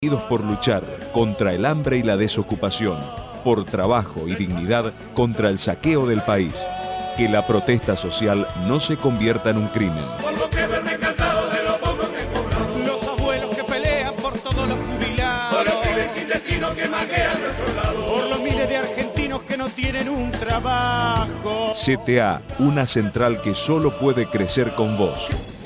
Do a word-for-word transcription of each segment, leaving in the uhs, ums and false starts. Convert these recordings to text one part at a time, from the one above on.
Unidos por luchar contra el hambre y la desocupación, por trabajo y dignidad contra el saqueo del país. Que la protesta social no se convierta en un crimen. Por lo que verme cansado de lo poco que cobramos. Los abuelos que pelean por todos los jubilados. Por los pibes sin destino que manguean nuestro lado. Por los miles de argentinos que no tienen un trabajo. C T A, una central que solo puede crecer con vos.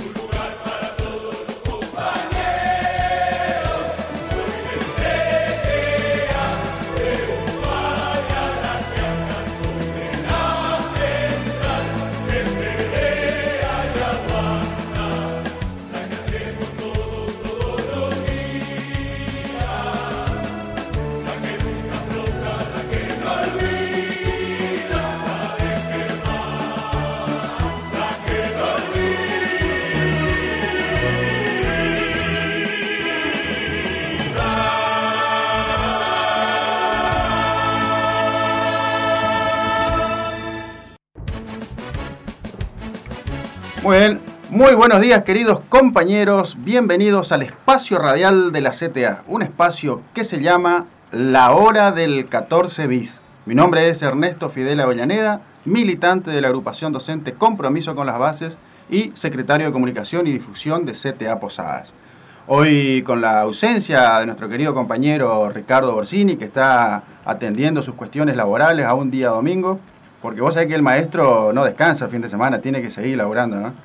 Muy bien, muy buenos días queridos compañeros, bienvenidos al espacio radial de la C T A, un espacio que se llama La Hora del catorce bis. Mi nombre es Ernesto Fidel Avellaneda, militante de la agrupación docente Compromiso con las Bases y secretario de Comunicación y Difusión de C T A Posadas. Hoy con la ausencia de nuestro querido compañero Ricardo Borsini, que está atendiendo sus cuestiones laborales a un día domingo, porque vos sabés que el maestro no descansa el fin de semana, tiene que seguir laburando, ¿no?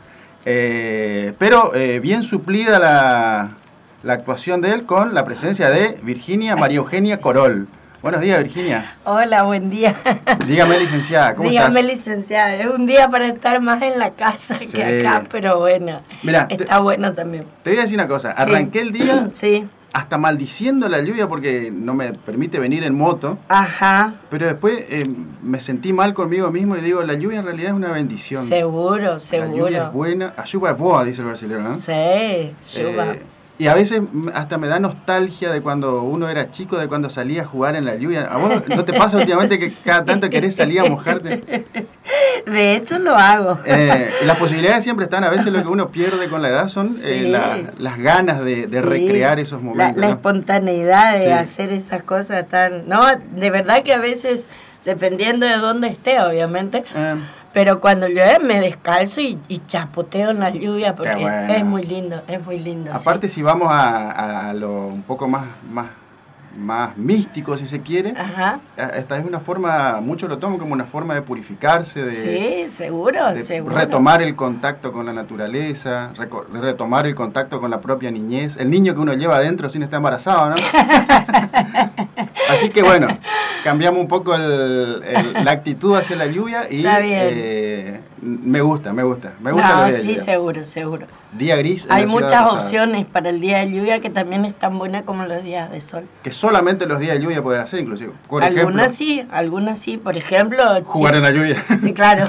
Eh, pero eh, bien suplida la, la actuación de él con la presencia de Virginia María Eugenia sí. Corol. Buenos días, Virginia. Hola, buen día. Dígame, licenciada, ¿cómo Dígame, estás? Dígame, licenciada. Es un día para estar más en la casa sí. que acá, pero bueno, Mirá, está te, bueno también. Te voy a decir una cosa, sí. arranqué el día... sí. hasta maldiciendo la lluvia porque no me permite venir en moto. Ajá. Pero después eh, me sentí mal conmigo mismo y digo, la lluvia en realidad es una bendición. Seguro, seguro. La lluvia es buena. A lluvia es boa, dice el brasileño, ¿no? Sí, lluvia. Eh, y a veces hasta me da nostalgia de cuando uno era chico, de cuando salía a jugar en la lluvia. ¿A vos no te pasa últimamente que sí. cada tanto querés salir a mojarte? De hecho lo hago. Eh, las posibilidades siempre están, a veces lo que uno pierde con la edad son sí. eh, la, las ganas de, de sí. recrear esos momentos. La, la ¿no? espontaneidad de sí. hacer esas cosas tan... No, de verdad que a veces, dependiendo de dónde esté, obviamente... Eh. Pero cuando llueve me descalzo y, y chapoteo en la lluvia porque bueno. es muy lindo, es muy lindo. Aparte sí. si vamos a, a lo un poco más, más, más místico, si se quiere, Ajá. esta es una forma, muchos lo toman como una forma de purificarse, de, sí, seguro, de seguro. retomar el contacto con la naturaleza, retomar el contacto con la propia niñez, el niño que uno lleva adentro sin estar embarazado, ¿no? Así que bueno, cambiamos un poco el, el, la actitud hacia la lluvia y eh, me gusta, me gusta, me gusta. No, la sí, seguro, seguro. Día gris. Hay muchas opciones para el día de lluvia que también es tan buena como los días de sol. Que solamente los días de lluvia puedes hacer, inclusive. Por algunas ejemplo, sí, algunas sí. Por ejemplo, jugar en la lluvia. Sí, claro.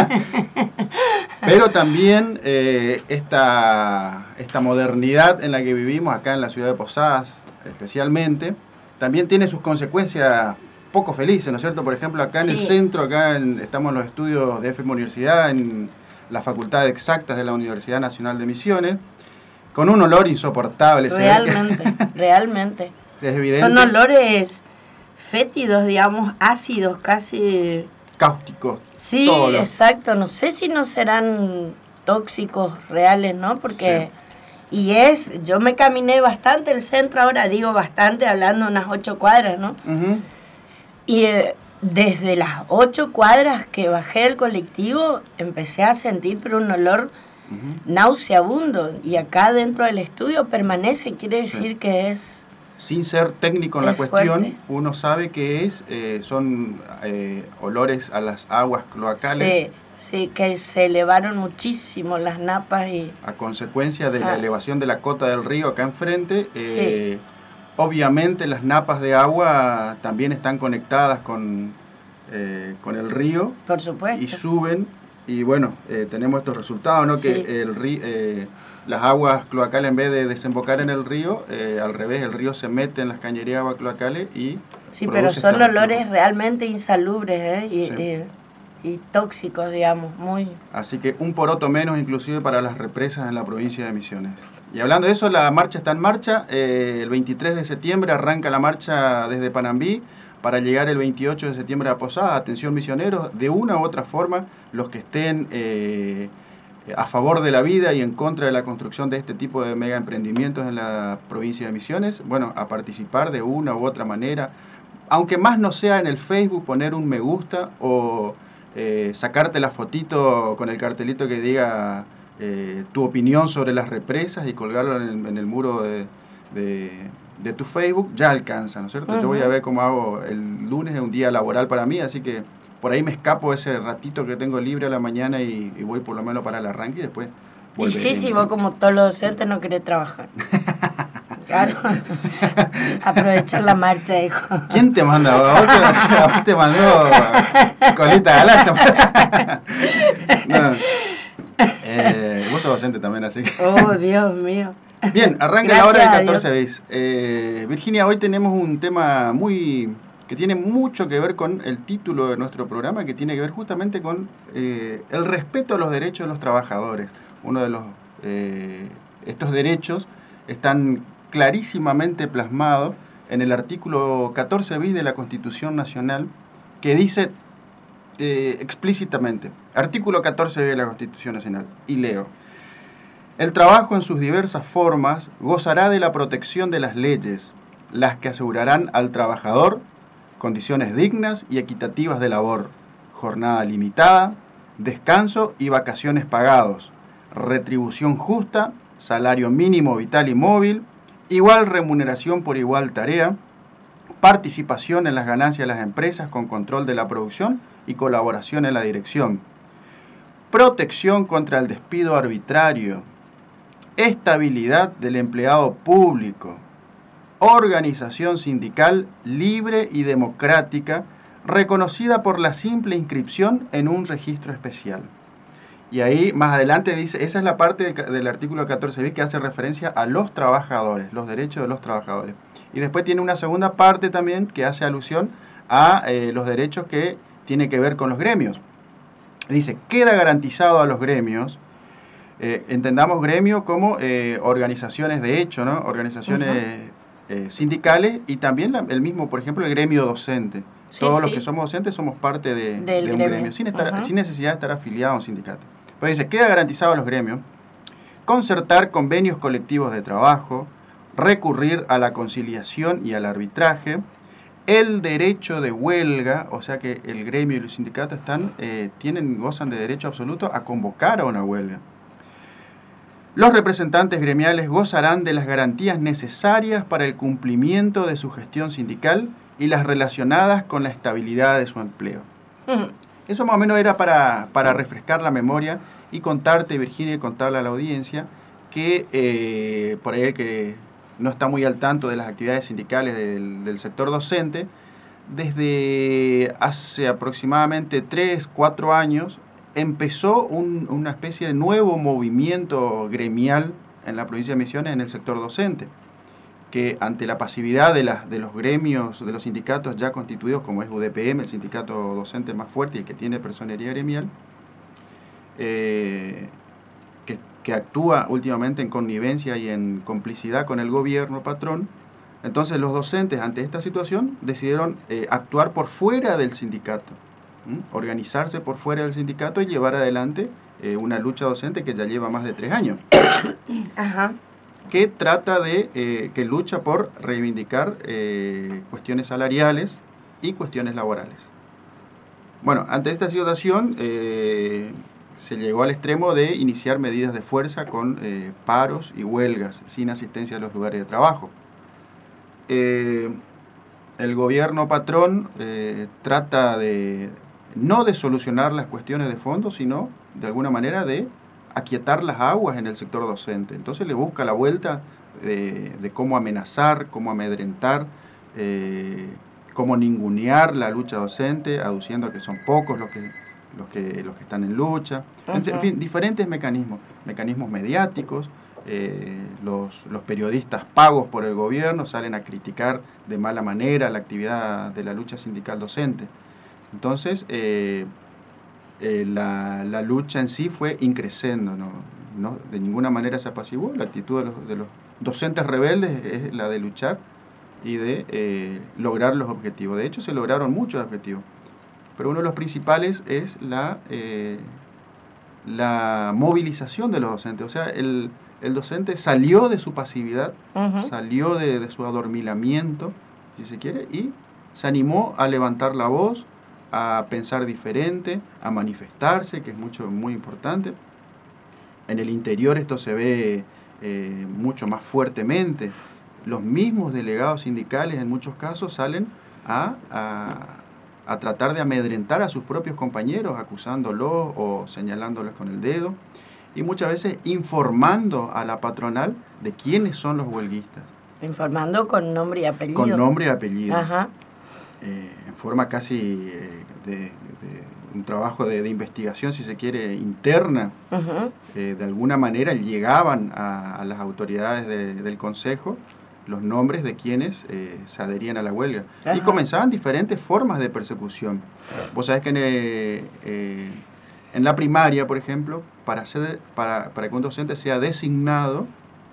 Pero también eh, esta, esta modernidad en la que vivimos acá en la ciudad de Posadas, especialmente, también tiene sus consecuencias poco felices, ¿no es cierto? Por ejemplo, acá sí. en el centro, acá en, estamos en los estudios de F M Universidad, en la Facultad de Exactas de la Universidad Nacional de Misiones, con un olor insoportable. Realmente, se ve que realmente. Es evidente. Son olores fétidos, digamos, ácidos, casi... cáusticos. Sí, todo exacto. No sé si no serán tóxicos reales, ¿no? Porque... Sí. Y es, yo me caminé bastante el centro, ahora digo bastante, hablando unas ocho cuadras, ¿no? Uh-huh. Y eh, desde las ocho cuadras que bajé del colectivo, empecé a sentir pero un olor uh-huh. nauseabundo. Y acá dentro del estudio permanece, quiere decir sí. que es... Sin ser técnico en la cuestión, fuerte. Uno sabe que es eh, son eh, olores a las aguas cloacales. Sí. Sí, que se elevaron muchísimo las napas y... A consecuencia de ah. la elevación de la cota del río acá enfrente, eh, sí. obviamente las napas de agua también están conectadas con, eh, con el río. Por supuesto. Y suben, y bueno, eh, tenemos estos resultados, ¿no? Sí. Que el río, eh, las aguas cloacales, en vez de desembocar en el río, eh, al revés, el río se mete en las cañerías de agua cloacales y... Sí, pero son olores realmente insalubres, ¿eh? Y, sí. y, y tóxicos, digamos, muy... Así que un poroto menos inclusive para las represas en la provincia de Misiones. Y hablando de eso, la marcha está en marcha. Eh, el veintitrés de septiembre arranca la marcha desde Panambí para llegar el veintiocho de septiembre a Posada. Atención misioneros, de una u otra forma, los que estén eh, a favor de la vida y en contra de la construcción de este tipo de mega emprendimientos en la provincia de Misiones, bueno, a participar de una u otra manera, aunque más no sea en el Facebook poner un me gusta o eh, sacarte la fotito con el cartelito que diga eh, tu opinión sobre las represas y colgarlo en el, en el muro de, de, de tu Facebook, ya alcanza, ¿no es cierto? Uh-huh. Yo voy a ver cómo hago, el lunes es un día laboral para mí, así que por ahí me escapo ese ratito que tengo libre a la mañana y, y voy por lo menos para el arranque y después volveré. Y sí, si vos como todos los docentes no querés trabajar. Claro. Aprovechar la marcha, hijo. ¿Quién te manda? ¿A vos te, a vos te mandó Colita Galaxa? No. Eh, vos sos docente también, así que... Oh, Dios mío. Bien, arranca la hora del catorce bis. Eh, Virginia, hoy tenemos un tema muy... que tiene mucho que ver con el título de nuestro programa, que tiene que ver justamente con eh, el respeto a los derechos de los trabajadores. Uno de los... Eh, estos derechos están clarísimamente plasmados en el artículo catorce bis de la Constitución Nacional, que dice eh, explícitamente, artículo catorce bis de la Constitución Nacional, y leo: el trabajo en sus diversas formas gozará de la protección de las leyes, las que asegurarán al trabajador condiciones dignas y equitativas de labor, jornada limitada, descanso y vacaciones pagados, retribución justa, salario mínimo vital y móvil, igual remuneración por igual tarea, participación en las ganancias de las empresas con control de la producción y colaboración en la dirección, protección contra el despido arbitrario, estabilidad del empleado público, organización sindical libre y democrática reconocida por la simple inscripción en un registro especial. Y ahí más adelante dice, esa es la parte de, del artículo catorce bis que hace referencia a los trabajadores, los derechos de los trabajadores. Y después tiene una segunda parte también que hace alusión a eh, los derechos que tiene que ver con los gremios. Dice, queda garantizado a los gremios, eh, entendamos gremio como eh, organizaciones de hecho, ¿no? Organizaciones uh-huh. eh, sindicales y también la, el mismo, por ejemplo, el gremio docente. Sí, Todos sí. los que somos docentes somos parte de, de un gremio, gremio sin, estar, uh-huh. sin necesidad de estar afiliado a un sindicato. Pues dice, queda garantizado a los gremios concertar convenios colectivos de trabajo, recurrir a la conciliación y al arbitraje, el derecho de huelga, o sea que el gremio y los sindicatos están, eh, tienen, gozan de derecho absoluto a convocar a una huelga. Los representantes gremiales gozarán de las garantías necesarias para el cumplimiento de su gestión sindical y las relacionadas con la estabilidad de su empleo. Uh-huh. Eso más o menos era para, para refrescar la memoria y contarte, Virginia, y contarle a la audiencia que eh, por ahí el que no está muy al tanto de las actividades sindicales del, del sector docente, desde hace aproximadamente tres, cuatro años empezó un, una especie de nuevo movimiento gremial en la provincia de Misiones en el sector docente, que ante la pasividad de, la, de los gremios, de los sindicatos ya constituidos, como es U D P M, el sindicato docente más fuerte y el que tiene personería gremial, eh, que, que actúa últimamente en connivencia y en complicidad con el gobierno patrón, entonces los docentes ante esta situación decidieron eh, actuar por fuera del sindicato, ¿m? organizarse por fuera del sindicato y llevar adelante eh, una lucha docente que ya lleva más de tres años. Ajá. que trata de, eh, que lucha por reivindicar eh, cuestiones salariales y cuestiones laborales. Bueno, ante esta situación eh, se llegó al extremo de iniciar medidas de fuerza con eh, paros y huelgas sin asistencia a los lugares de trabajo. Eh, el gobierno patrón eh, trata de, no de solucionar las cuestiones de fondo, sino de alguna manera de aquietar las aguas en el sector docente. Entonces le busca la vuelta de, de cómo amenazar, cómo amedrentar, eh, cómo ningunear la lucha docente, aduciendo que son pocos los que, los que, los que están en lucha. Uh-huh. En fin, diferentes mecanismos, mecanismos mediáticos. Eh, los, los periodistas pagos por el gobierno salen a criticar de mala manera la actividad de la lucha sindical docente. Entonces, eh, Eh, la, la lucha en sí fue increciendo, ¿no? no, de ninguna manera se apaciguó. La actitud de los, de los docentes rebeldes es la de luchar y de eh, lograr los objetivos. De hecho, se lograron muchos objetivos, pero uno de los principales es la, eh, la movilización de los docentes. O sea, el, el docente salió de su pasividad, uh-huh. salió de, de su adormilamiento, si se quiere, y se animó a levantar la voz, a pensar diferente, a manifestarse, que es mucho, muy importante. En el interior esto se ve eh, mucho más fuertemente. Los mismos delegados sindicales en muchos casos salen a, a, a tratar de amedrentar a sus propios compañeros, acusándolos o señalándoles con el dedo, y muchas veces informando a la patronal de quiénes son los huelguistas. Informando con nombre y apellido. Con nombre y apellido. Ajá. Eh, en forma casi eh, de, de un trabajo de, de investigación, si se quiere, interna. Uh-huh. Eh, de alguna manera llegaban a, a las autoridades de, del Consejo los nombres de quienes eh, se adherían a la huelga. Ajá. Y comenzaban diferentes formas de persecución. Vos sabés que en, eh, eh, en la primaria, por ejemplo, para, ser, para, para que un docente sea designado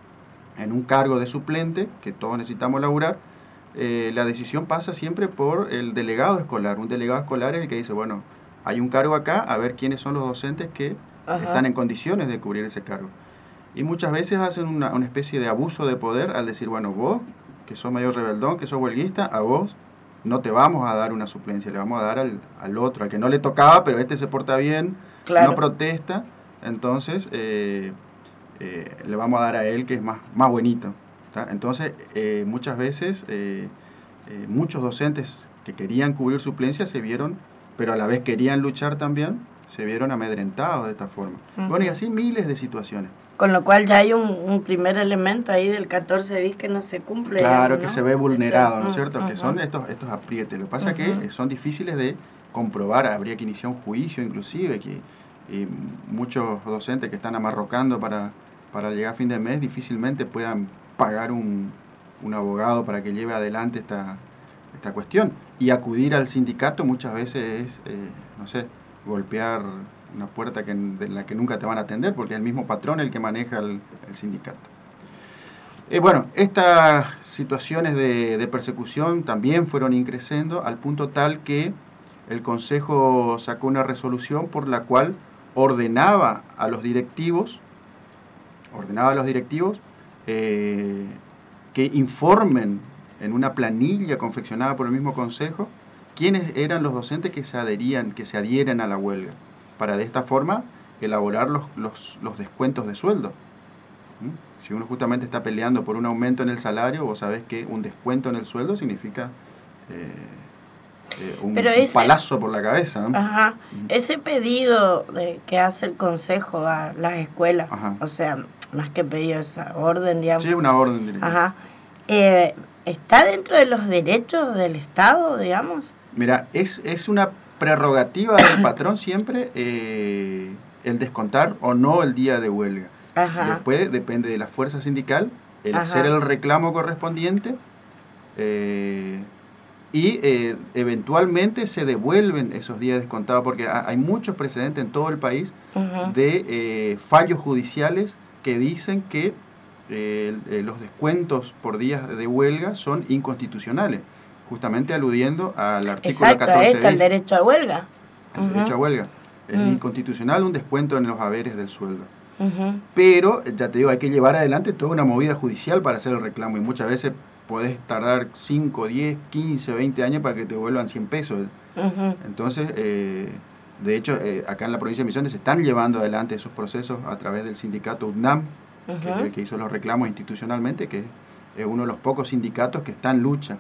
en un cargo de suplente, que todos necesitamos laburar, Eh, la decisión pasa siempre por el delegado escolar. Un delegado escolar es el que dice, bueno, hay un cargo acá, a ver quiénes son los docentes que Ajá. están en condiciones de cubrir ese cargo. Y muchas veces hacen una, una especie de abuso de poder al decir, bueno, vos, que sos mayor rebeldón, que sos huelguista, a vos no te vamos a dar una suplencia, le vamos a dar al, al otro, al que no le tocaba, pero este se porta bien, claro. no protesta, entonces eh, eh, le vamos a dar a él que es más, más buenito. Entonces, eh, muchas veces, eh, eh, muchos docentes que querían cubrir suplencias se vieron, pero a la vez querían luchar también, se vieron amedrentados de esta forma. Uh-huh. Bueno, y así miles de situaciones. Con lo cual ya hay un, un primer elemento ahí del catorce bis que no se cumple. Claro, ¿no? Que se ve vulnerado, Esto, ¿no es cierto? Uh-huh. Que son estos, estos aprietes. Lo que pasa es uh-huh. que son difíciles de comprobar, habría que iniciar un juicio inclusive, que eh, muchos docentes que están amarrocando para, para llegar a fin de mes difícilmente puedan pagar un, un abogado para que lleve adelante esta, esta cuestión. Y acudir al sindicato muchas veces es, eh, no sé, golpear una puerta que, de la que nunca te van a atender, porque es el mismo patrón el que maneja el, el sindicato. Eh, bueno, estas situaciones de, de persecución también fueron increciendo al punto tal que el Consejo sacó una resolución por la cual ordenaba a los directivos, ordenaba a los directivos Eh, que informen en una planilla confeccionada por el mismo Consejo quiénes eran los docentes que se adherían, que se adhieren a la huelga, para de esta forma elaborar los, los, los descuentos de sueldo. ¿Mm? Si uno justamente está peleando por un aumento en el salario, vos sabés que un descuento en el sueldo significa eh, eh, un, Pero ese, un palazo por la cabeza. ¿no? Ajá, ¿Mm? Ese pedido de, que hace el Consejo a las escuelas, ajá. o sea, más que pedido, esa orden, digamos. Sí, una orden directa. Ajá. Eh, ¿Está dentro de los derechos del Estado, digamos? Mira, es, es una prerrogativa del patrón siempre eh, el descontar o no el día de huelga. Ajá. Después depende de la fuerza sindical, el Ajá. hacer el reclamo correspondiente eh, y eh, eventualmente se devuelven esos días descontados, porque hay muchos precedentes en todo el país uh-huh. de eh, fallos judiciales que dicen que eh, eh, los descuentos por días de huelga son inconstitucionales, justamente aludiendo al artículo Exacto, catorce bis. Exacto, el derecho a huelga. El uh-huh. derecho a huelga. Es uh-huh. inconstitucional un descuento en los haberes del sueldo. Uh-huh. Pero, ya te digo, hay que llevar adelante toda una movida judicial para hacer el reclamo, y muchas veces podés tardar cinco, diez, quince, veinte años para que te vuelvan cien pesos. Uh-huh. Entonces, eh, de hecho, eh, acá en la provincia de Misiones se están llevando adelante esos procesos a través del sindicato U T N A M, uh-huh. que es el que hizo los reclamos institucionalmente, que es uno de los pocos sindicatos que está en lucha.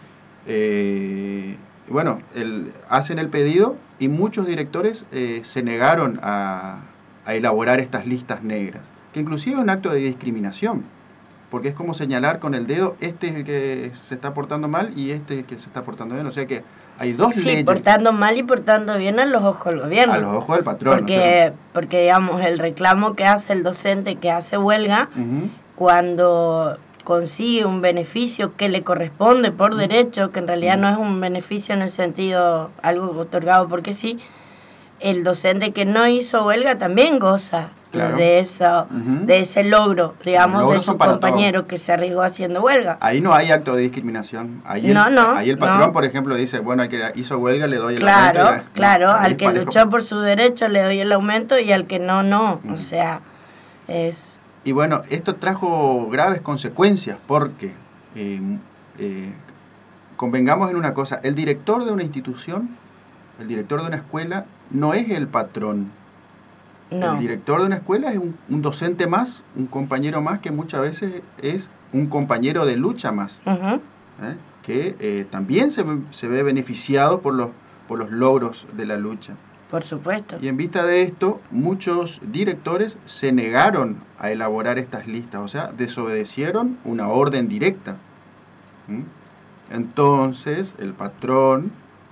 Eh, bueno, el, hacen el pedido y muchos directores eh, se negaron a, a elaborar estas listas negras, que inclusive es un acto de discriminación, porque es como señalar con el dedo, este es el que se está portando mal y este es el que se está portando bien. O sea que hay dos sí, leyes. Portando mal y portando bien a los ojos del gobierno. A los ojos del patrón. Porque, o sea, porque digamos, el reclamo que hace el docente que hace huelga, uh-huh. cuando consigue un beneficio que le corresponde por uh-huh. derecho, que en realidad uh-huh. no es un beneficio en el sentido algo otorgado porque sí, el docente que no hizo huelga también goza Claro. de, eso, uh-huh. de ese logro, digamos, Logros de su son para compañero todos. que se arriesgó haciendo huelga. Ahí no hay acto de discriminación. Ahí el, No, no, ahí el patrón, no. por ejemplo, dice, bueno, al que hizo huelga le doy el Claro, aumento. y- claro, no, al que parejo. luchó por su derecho le doy el aumento y al que no, no. Uh-huh. O sea, es... Y bueno, esto trajo graves consecuencias porque, eh, eh, convengamos en una cosa, el director de una institución, el director de una escuela, no es el patrón. No. El director de una escuela es un, un docente más, un compañero más, que muchas veces es un compañero de lucha más, Uh-huh. ¿eh? que eh, también se, ve- se ve beneficiado por los, por los logros de la lucha. Por supuesto. Y en vista de esto, muchos directores se negaron a elaborar estas listas, o sea, desobedecieron una orden directa. ¿Mm? Entonces, el patrón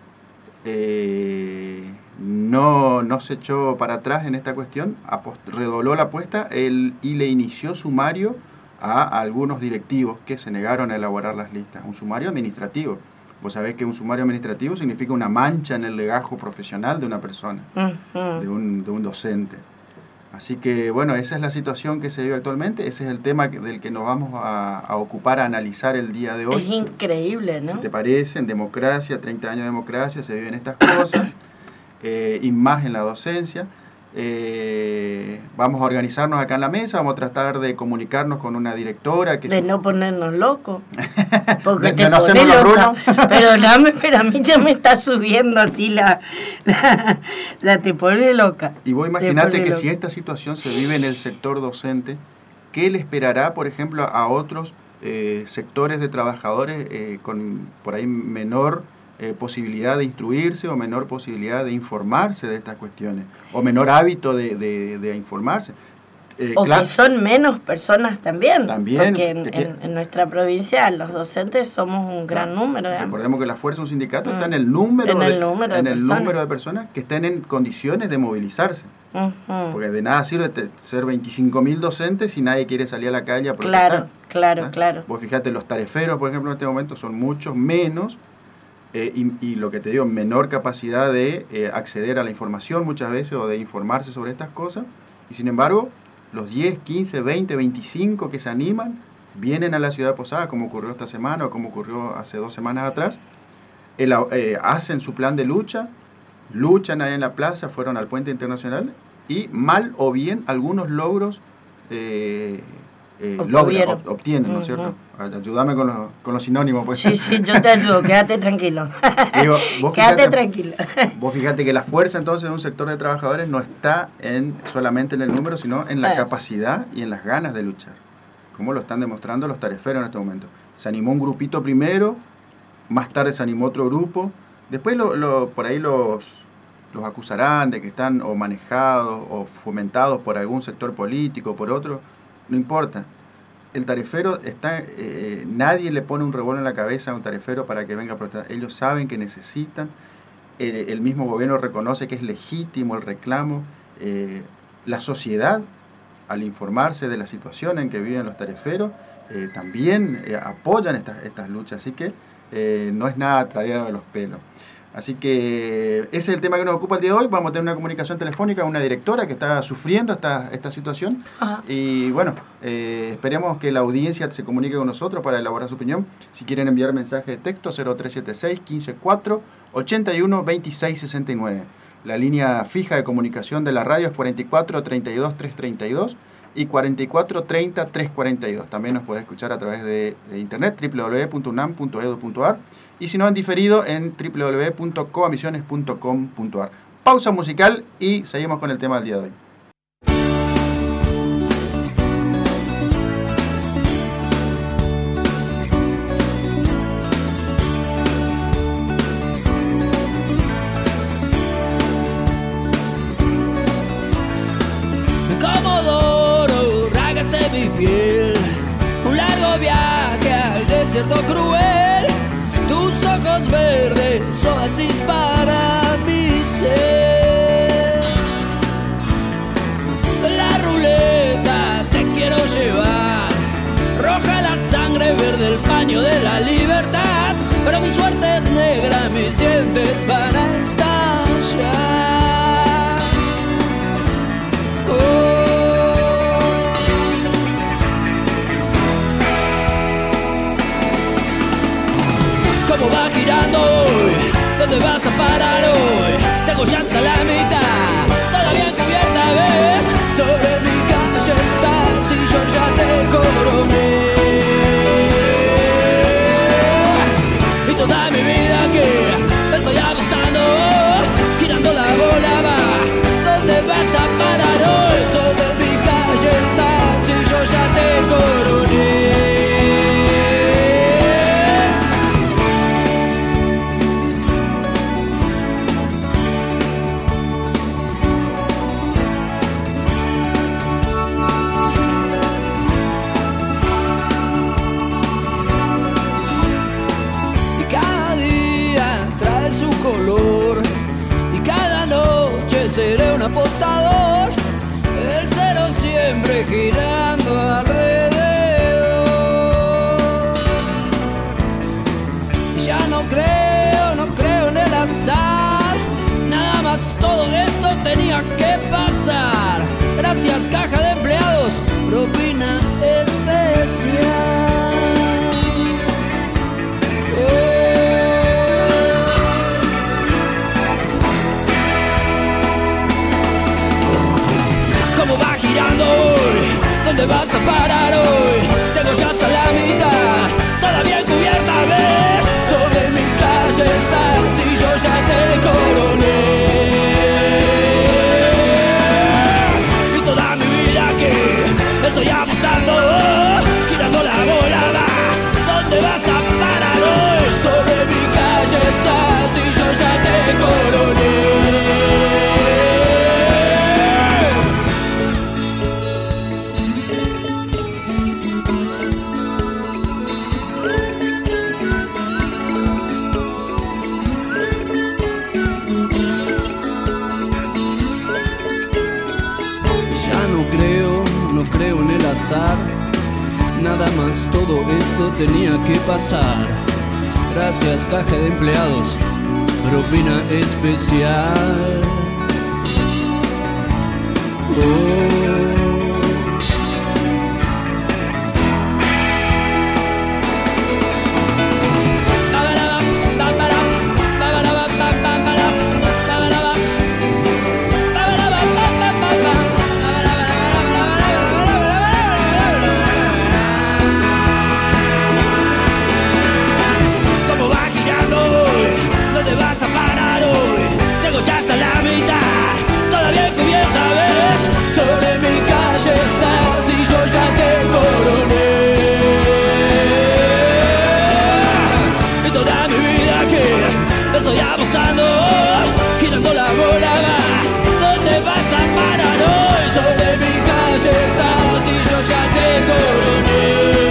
eh, no, no se echó para atrás en esta cuestión, apost- redobló la apuesta él, y le inició sumario a algunos directivos que se negaron a elaborar las listas. Un sumario administrativo. Vos sabés que un sumario administrativo significa una mancha en el legajo profesional de una persona, Uh-huh. de un, de un docente. Así que, bueno, esa es la situación que se vive actualmente, ese es el tema que- del que nos vamos a, a ocupar, a analizar el día de Es hoy. increíble, ¿no? Si te parece, en democracia, treinta años de democracia, se viven estas cosas, eh, y más en la docencia. Eh, vamos a organizarnos acá en la mesa, vamos a tratar de comunicarnos con una directora que De su- no ponernos locos. Porque De- te de no pones hacernos los loca. rulos. Perdóname, pero a mí ya me está subiendo así la... La, la te pone loca. Y vos Te imaginate pone que loca. si esta situación se vive en el sector docente, ¿qué le esperará, por ejemplo, a otros eh, sectores de trabajadores eh, con por ahí menor eh, posibilidad de instruirse o menor posibilidad de informarse de estas cuestiones, o menor hábito de, de, de informarse? Eh, O que clas- son menos personas también. También, Porque en, que tiene- en- en nuestra provincia los docentes somos un gran número. digamos. Recordemos que la fuerza de un sindicato Mm. está en el número, En de, el número de en el personas. número de personas que estén en condiciones de movilizarse. Ujú. Porque de nada sirve te- ser veinticinco mil docentes si nadie quiere salir a la calle a protestar. Claro, claro, ¿Ah? claro. Vos fijate, los tareferos, por ejemplo, en este momento son muchos menos, eh, y, y lo que te digo, menor capacidad de eh, acceder a la información muchas veces o de informarse sobre estas cosas. Y sin embargo, los diez, quince, veinte, veinticinco que se animan vienen a la ciudad de Posadas, como ocurrió esta semana o como ocurrió hace dos semanas atrás, ela- eh, hacen su plan de lucha, luchan ahí en la plaza, fueron al puente internacional y mal o bien algunos logros eh, eh, logran, Obtuvieron. ob- obtienen, ¿no es cierto? Ay- Ayúdame con los, con los sinónimos. Pues. Sí, sí, yo te ayudo, quédate tranquilo. Digo, vos Quédate fíjate- tranquilo. Vos fíjate que la fuerza entonces de un sector de trabajadores no está en solamente en el número, sino en la Eh. capacidad y en las ganas de luchar, como lo están demostrando los tareferos en este momento. Se animó un grupito primero, más tarde se animó otro grupo, después lo, lo- por ahí los, los acusarán de que están o manejados o fomentados por algún sector político o por otro, no importa. El tarefero está, eh, nadie le pone un revólver en la cabeza a un tarefero para que venga a protestar. Ellos saben que necesitan, eh, el mismo gobierno reconoce que es legítimo el reclamo. Eh, la sociedad, al informarse de la situación en que viven los tareferos, eh, también eh, apoyan estas, estas luchas, así que eh, no es nada traído de los pelos. Así que ese es el tema que nos ocupa el día de hoy. Vamos a tener una comunicación telefónica con una directora que está sufriendo esta, esta situación. Ajá. Y bueno, eh, esperemos que la audiencia se comunique con nosotros para elaborar su opinión. Si quieren enviar mensaje de texto, cero tres siete seis, uno cinco cuatro, ocho uno, dos seis seis nueve. La línea fija de comunicación de la radio es cuarenta y cuatro, treinta y dos, trescientos treinta y dos y cuarenta y cuatro, treinta, trescientos cuarenta y dos. También nos puede escuchar a través de, de internet, doble u doble u doble u punto unam punto edu punto ar, y si no en diferido en doble u doble u doble u punto coamisiones punto com punto ar. Pausa musical y seguimos con el tema del día de hoy. Comodoro, rágase mi piel, un largo viaje al desierto cruel, tus ojos verdes, oasis para mi ser. La ruleta te quiero llevar, roja la sangre, verde el paño de la libertad, pero mi suerte es negra, mis dientes van a estallar. Oh. ¿Cómo va girando hoy? ¿Dónde vas a parar hoy? Tengo ya hasta la mitad, todavía cubierta, ¿ves? Sobre mi calle estás y yo ya te coroné. Y toda mi vida que estoy apostando, girando la bola va. ¿Dónde vas a parar hoy? Sobre mi calle estás y yo ya te coroné. Y cada noche seré un apostador, el cero siempre girando alrededor. Ya no creo, no creo en el azar, nada más todo esto tenía que pasar. Gracias caja de empleados, propina especial. ¿Dónde vas a parar hoy? Tengo ya hasta la mitad, todavía encubierta, ¿ves? Sobre mi calle estás y yo ya te coroné. Y toda mi vida que estoy apostando, girando la bola va. ¿Dónde vas a parar hoy? Sobre mi calle estás y yo ya te coroné. Nada más todo esto tenía que pasar. Gracias caja de empleados, propina especial. Oh. Ya hasta la mitad, todavía cubierta, ¿ves? Sobre mi calle estás y yo ya te coroné. Y toda mi vida que estoy apostando, girando la bola va. ¿Dónde vas a parar hoy? Sobre mi calle estás y yo ya te coroné.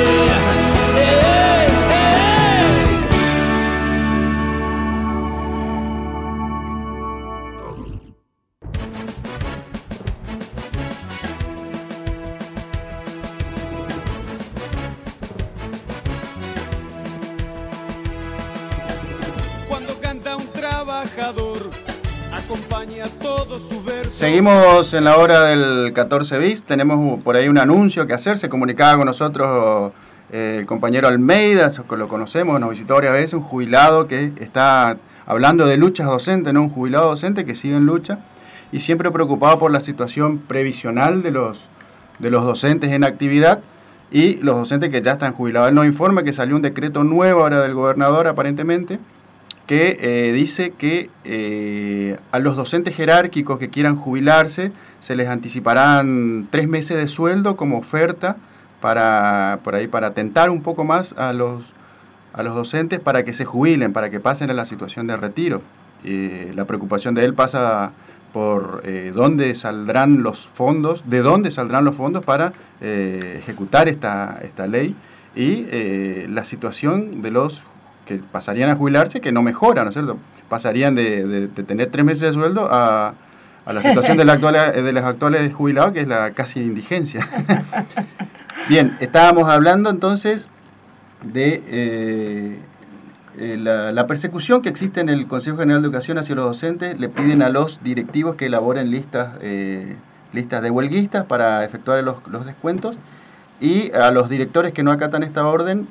Acompaña todo su verso. Seguimos en la hora del catorce bis. Tenemos por ahí un anuncio que hacer. Se comunicaba con nosotros eh, el compañero Almeida, que lo conocemos, nos visitó varias veces, un jubilado que está hablando de luchas docentes, ¿no? Un jubilado docente que sigue en lucha y siempre preocupado por la situación previsional de los, de los docentes en actividad y los docentes que ya están jubilados. Él nos informa que salió un decreto nuevo ahora del gobernador aparentemente, que eh, dice que eh, a los docentes jerárquicos que quieran jubilarse se les anticiparán tres meses de sueldo como oferta para, por ahí, para tentar un poco más a los, a los docentes para que se jubilen, para que pasen a la situación de retiro. Eh, la preocupación de él pasa por eh, dónde saldrán los fondos, de dónde saldrán los fondos para eh, ejecutar esta, esta ley y eh, la situación de los que pasarían a jubilarse, que no mejora, ¿no es cierto? Pasarían de, de, de tener tres meses de sueldo a, a la situación de, la actual, de los actuales jubilados, que es la casi indigencia. Bien, estábamos hablando entonces de eh, eh, la, la persecución que existe en el Consejo General de Educación hacia los docentes. Le piden a los directivos que elaboren listas, eh, listas de huelguistas para efectuar los, los descuentos, y a los directores que no acatan esta orden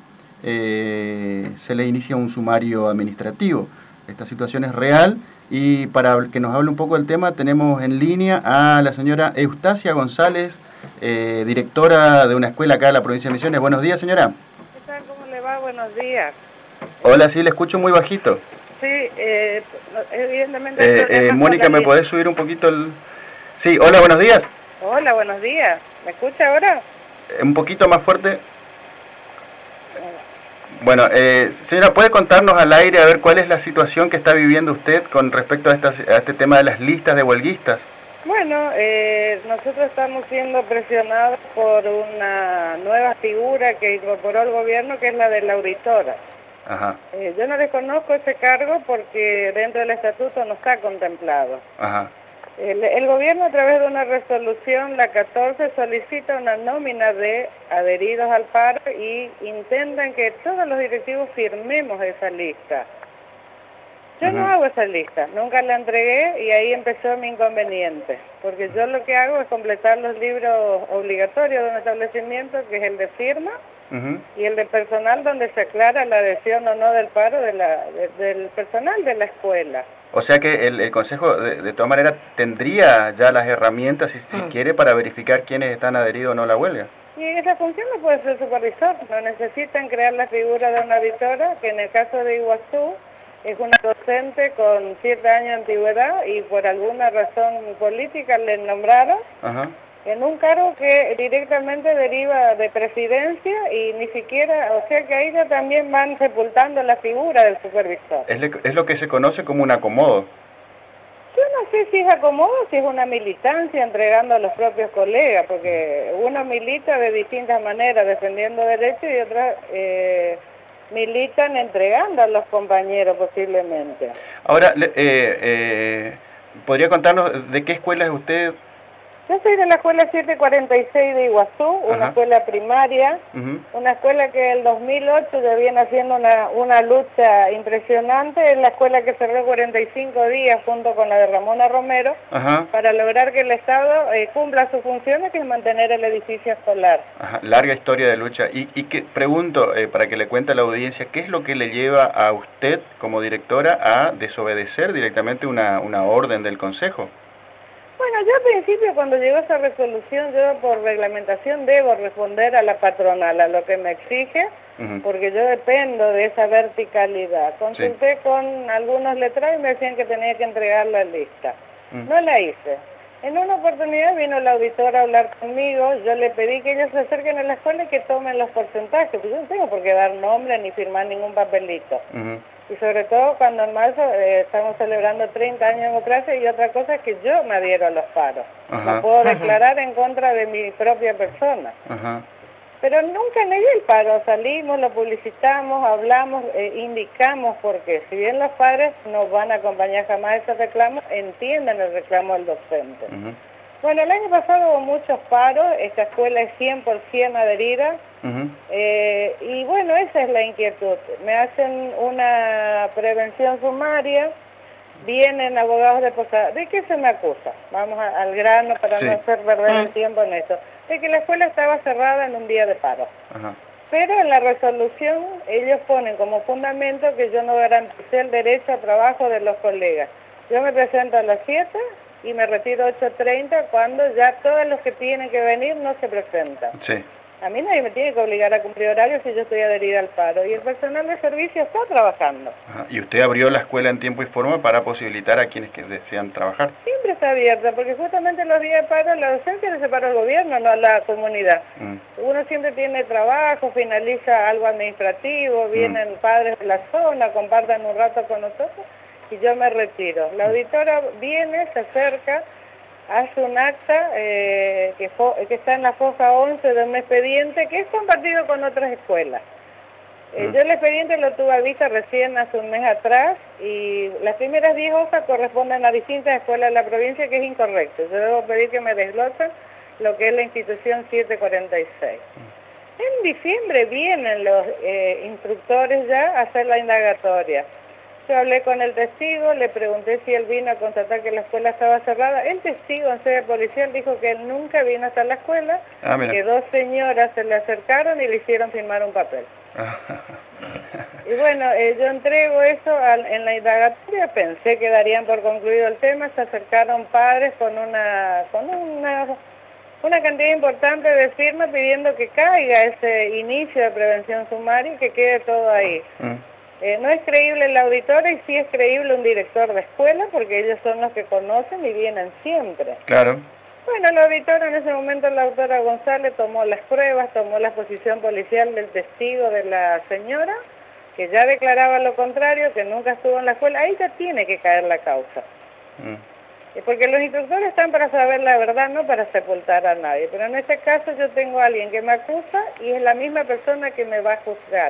eh, se le inicia un sumario administrativo. Esta situación es real y para que nos hable un poco del tema tenemos en línea a la señora Eustacia González, eh, directora de una escuela acá de la provincia de Misiones. Buenos días, señora. ¿Qué tal? ¿Cómo le va? Buenos días. Hola, sí, le escucho muy bajito. Sí, eh, evidentemente... Eh, eh, Mónica, ¿me podés subir un poquito el...? Sí, hola, buenos días. Hola, buenos días. ¿Me escucha ahora? Eh, un poquito más fuerte. Bueno, eh, señora, ¿puede contarnos al aire a ver cuál es la situación que está viviendo usted con respecto a, esta, a este tema de las listas de huelguistas? Bueno, eh, nosotros estamos siendo presionados por una nueva figura que incorporó el gobierno, que es la de la auditora. Ajá. Eh, yo no desconozco ese cargo porque dentro del estatuto no está contemplado. Ajá. El, el gobierno, a través de una resolución, la catorce, solicita una nómina de adheridos al paro y intentan que todos los directivos firmemos esa lista. Yo uh-huh. no hago esa lista, nunca la entregué y ahí empezó mi inconveniente, porque yo lo que hago es completar los libros obligatorios de un establecimiento, que es el de firma, uh-huh. y el de personal, donde se aclara la adhesión o no del paro de la, de, del personal de la escuela. O sea que el, el Consejo, de, de todas maneras, tendría ya las herramientas, si, si mm. quiere, para verificar quiénes están adheridos o no a la huelga. Y esa función no puede ser supervisor, no necesitan crear la figura de una auditora, que en el caso de Iguazú es una docente con siete años de antigüedad y por alguna razón política le nombraron. Ajá. En un cargo que directamente deriva de presidencia y ni siquiera, o sea que ahí ya también van sepultando la figura del supervisor. Es, le, es lo que se conoce como un acomodo. Yo no sé si es acomodo, si es una militancia entregando a los propios colegas, porque uno milita de distintas maneras, defendiendo derechos, y otras eh, militan entregando a los compañeros posiblemente. Ahora, eh, eh, ¿podría contarnos de qué escuela es usted? Yo soy de la escuela siete cuarenta y seis de Iguazú, una Ajá. escuela primaria, uh-huh. una escuela que en el dos mil ocho ya viene haciendo una, una lucha impresionante, es la escuela que cerró cuarenta y cinco días junto con la de Ramona Romero, Ajá. para lograr que el Estado eh, cumpla sus funciones, que es mantener el edificio escolar. Ajá. Larga historia de lucha. Y, y que, pregunto, eh, para que le cuente a la audiencia, ¿qué es lo que le lleva a usted como directora a desobedecer directamente una, una orden del Consejo? Bueno, yo al principio, cuando llegó esa resolución, yo por reglamentación debo responder a la patronal, a lo que me exige, uh-huh. porque yo dependo de esa verticalidad. Consulté sí. con algunos letrados y me decían que tenía que entregar la lista. Uh-huh. No la hice. En una oportunidad vino la auditora a hablar conmigo, yo le pedí que ellos se acerquen a la escuela y que tomen los porcentajes, pues yo no tengo por qué dar nombre ni firmar ningún papelito. Uh-huh. Y sobre todo cuando en marzo eh, estamos celebrando treinta años de democracia, y otra cosa es que yo me adhiero a los paros. Ajá. No puedo declarar en contra de mi propia persona. Ajá. Pero nunca negué el paro, salimos, lo publicitamos, hablamos, eh, indicamos por qué. Si bien los padres no van a acompañar jamás estos reclamos, entienden el reclamo del docente. Ajá. Bueno, el año pasado hubo muchos paros, esta escuela es cien por ciento adherida, uh-huh. eh, y bueno, esa es la inquietud. Me hacen una prevención sumaria, vienen abogados de posada. ¿De qué se me acusa? Vamos a, al grano para sí. no hacer perder uh-huh. el tiempo en esto. De que la escuela estaba cerrada en un día de paro. Uh-huh. Pero en la resolución ellos ponen como fundamento que yo no garanticé el derecho a trabajo de los colegas. Yo me presento a las siete y me retiro ocho treinta cuando ya todos los que tienen que venir no se presentan. Sí. A mí nadie me tiene que obligar a cumplir horarios si yo estoy adherida al paro. Y el personal de servicio está trabajando. Ajá. ¿Y usted abrió la escuela en tiempo y forma para posibilitar a quienes que desean trabajar? Siempre está abierta, porque justamente los días de paro, la docencia le separa al gobierno, no a la comunidad. Mm. Uno siempre tiene trabajo, finaliza algo administrativo, vienen mm. padres de la zona, compartan un rato con nosotros, y yo me retiro. La auditora viene, se acerca, hace un acta eh, que, que está en la foja once de un expediente que es compartido con otras escuelas. Eh, mm. Yo el expediente lo tuve a vista recién hace un mes atrás y las primeras diez hojas corresponden a distintas escuelas de la provincia, que es incorrecto. Yo debo pedir que me desglosen lo que es la institución siete cuarenta y seis. Mm. En diciembre vienen los eh, instructores ya a hacer la indagatoria. Yo hablé con el testigo, le pregunté si él vino a constatar que la escuela estaba cerrada. El testigo en sede policial dijo que él nunca vino hasta la escuela, ah, que dos señoras se le acercaron y le hicieron firmar un papel. Y bueno, eh, yo entrego eso al, en la indagatoria, pensé que darían por concluido el tema, se acercaron padres con una, con una, una cantidad importante de firmas pidiendo que caiga ese inicio de prevención sumaria y que quede todo ahí. Mm. Eh, no es creíble el auditor y sí es creíble un director de escuela porque ellos son los que conocen y vienen siempre. Claro. Bueno, el auditor en ese momento, la doctora González, tomó las pruebas, tomó la posición policial del testigo de la señora, que ya declaraba lo contrario, que nunca estuvo en la escuela. Ahí ya tiene que caer la causa. Mm. Porque los instructores están para saber la verdad, no para sepultar a nadie. Pero en este caso yo tengo a alguien que me acusa y es la misma persona que me va a juzgar.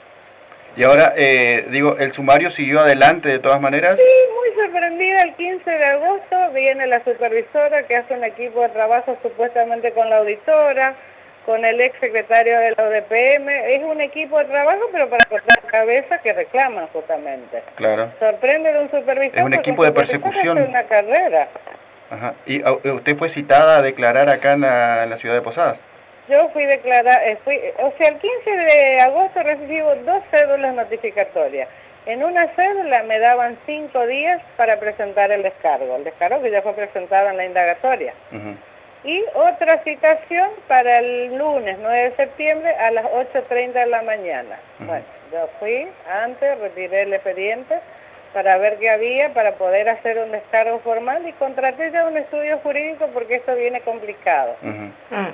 Y ahora, eh, digo, ¿el sumario siguió adelante de todas maneras? Sí, muy sorprendida. El quince de agosto viene la supervisora que hace un equipo de trabajo supuestamente con la auditora, con el ex secretario de la O D P M. Es un equipo de trabajo, pero para cortar cabeza que reclaman justamente. Claro. Sorprende de un supervisor. Es un equipo de persecución. Es una carrera. Ajá. ¿Y usted fue citada a declarar acá en la, en la ciudad de Posadas? Yo fui declarada, eh, fui, o sea, el quince de agosto recibí dos cédulas notificatorias. En una cédula me daban cinco días para presentar el descargo, el descargo que ya fue presentado en la indagatoria. Uh-huh. Y otra citación para el lunes nueve de septiembre a las ocho treinta de la mañana. Uh-huh. Bueno, yo fui antes, retiré el expediente para ver qué había, para poder hacer un descargo formal y contraté ya un estudio jurídico porque esto viene complicado. Uh-huh. Uh-huh.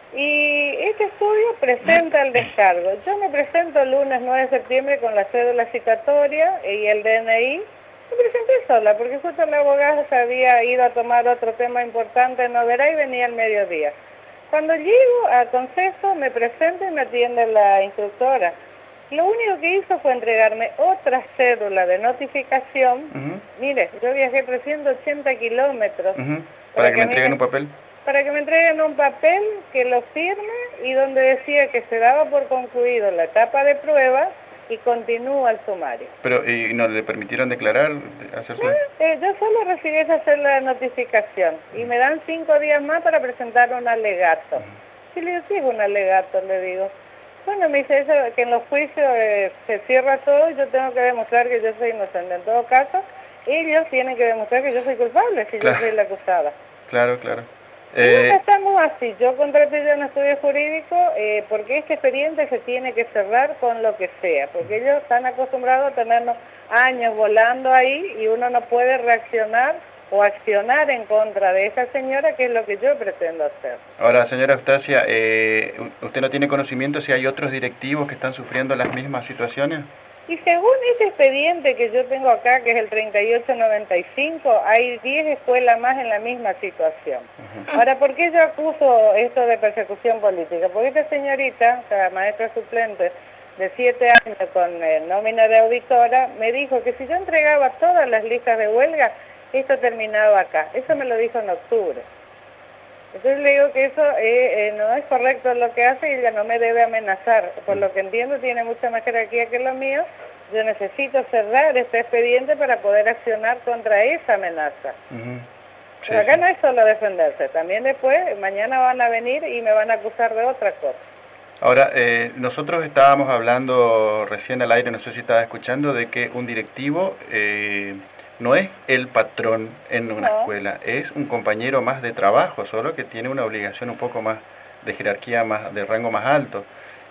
Y este estudio presenta el descargo. Yo me presento el lunes nueve de septiembre con la cédula citatoria y el D N I. Me presenté sola porque justo la abogada se había ido a tomar otro tema importante en Oberá y venía al mediodía. Cuando llego al consejo me presento y me atiende la instructora. Lo único que hizo fue entregarme otra cédula de notificación. Uh-huh. Mire, yo viajé trescientos ochenta kilómetros. Uh-huh. ¿Para, ¿Para que me entreguen un papel? Para que me entreguen un papel que lo firme y donde decía que se daba por concluido la etapa de prueba y continúa el sumario. Pero, ¿y no le permitieron declarar? Hacerse... No, eh, yo solo recibí esa cédula de notificación y me dan cinco días más para presentar un alegato. Uh-huh. Y le digo, sí, es un alegato, le digo. Bueno, me dice eso, que en los juicios eh, se cierra todo y yo tengo que demostrar que yo soy inocente. En todo caso, ellos tienen que demostrar que yo soy culpable si claro. yo soy la acusada. Claro, claro. Eh, no estamos así, yo contraté ya un estudio jurídico eh, porque este expediente se tiene que cerrar con lo que sea, porque ellos están acostumbrados a tenernos años volando ahí y uno no puede reaccionar o accionar en contra de esa señora, que es lo que yo pretendo hacer. Ahora, señora Eustacia, eh, ¿usted no tiene conocimiento si hay otros directivos que están sufriendo las mismas situaciones? Y según este expediente que yo tengo acá, que es el treinta y ocho noventa y cinco, hay diez escuelas más en la misma situación. Uh-huh. Ahora, ¿por qué yo acuso esto de persecución política? Porque esta señorita, o sea, maestra suplente de siete años con eh, nómina de auditora, me dijo que si yo entregaba todas las listas de huelga, esto terminaba acá. Eso me lo dijo en octubre. Entonces le digo que eso eh, eh, no es correcto lo que hace y ella no me debe amenazar. Por lo que entiendo, tiene mucha más jerarquía que lo mío. Yo necesito cerrar este expediente para poder accionar contra esa amenaza. Uh-huh. Sí, Pero acá sí. no es solo defenderse. También después, mañana van a venir y me van a acusar de otra cosa. Ahora, eh, nosotros estábamos hablando recién al aire, no sé si estaba escuchando, de que un directivo... Eh, no es el patrón en una no. escuela, es un compañero más de trabajo, solo que tiene una obligación un poco más de jerarquía, más de rango más alto.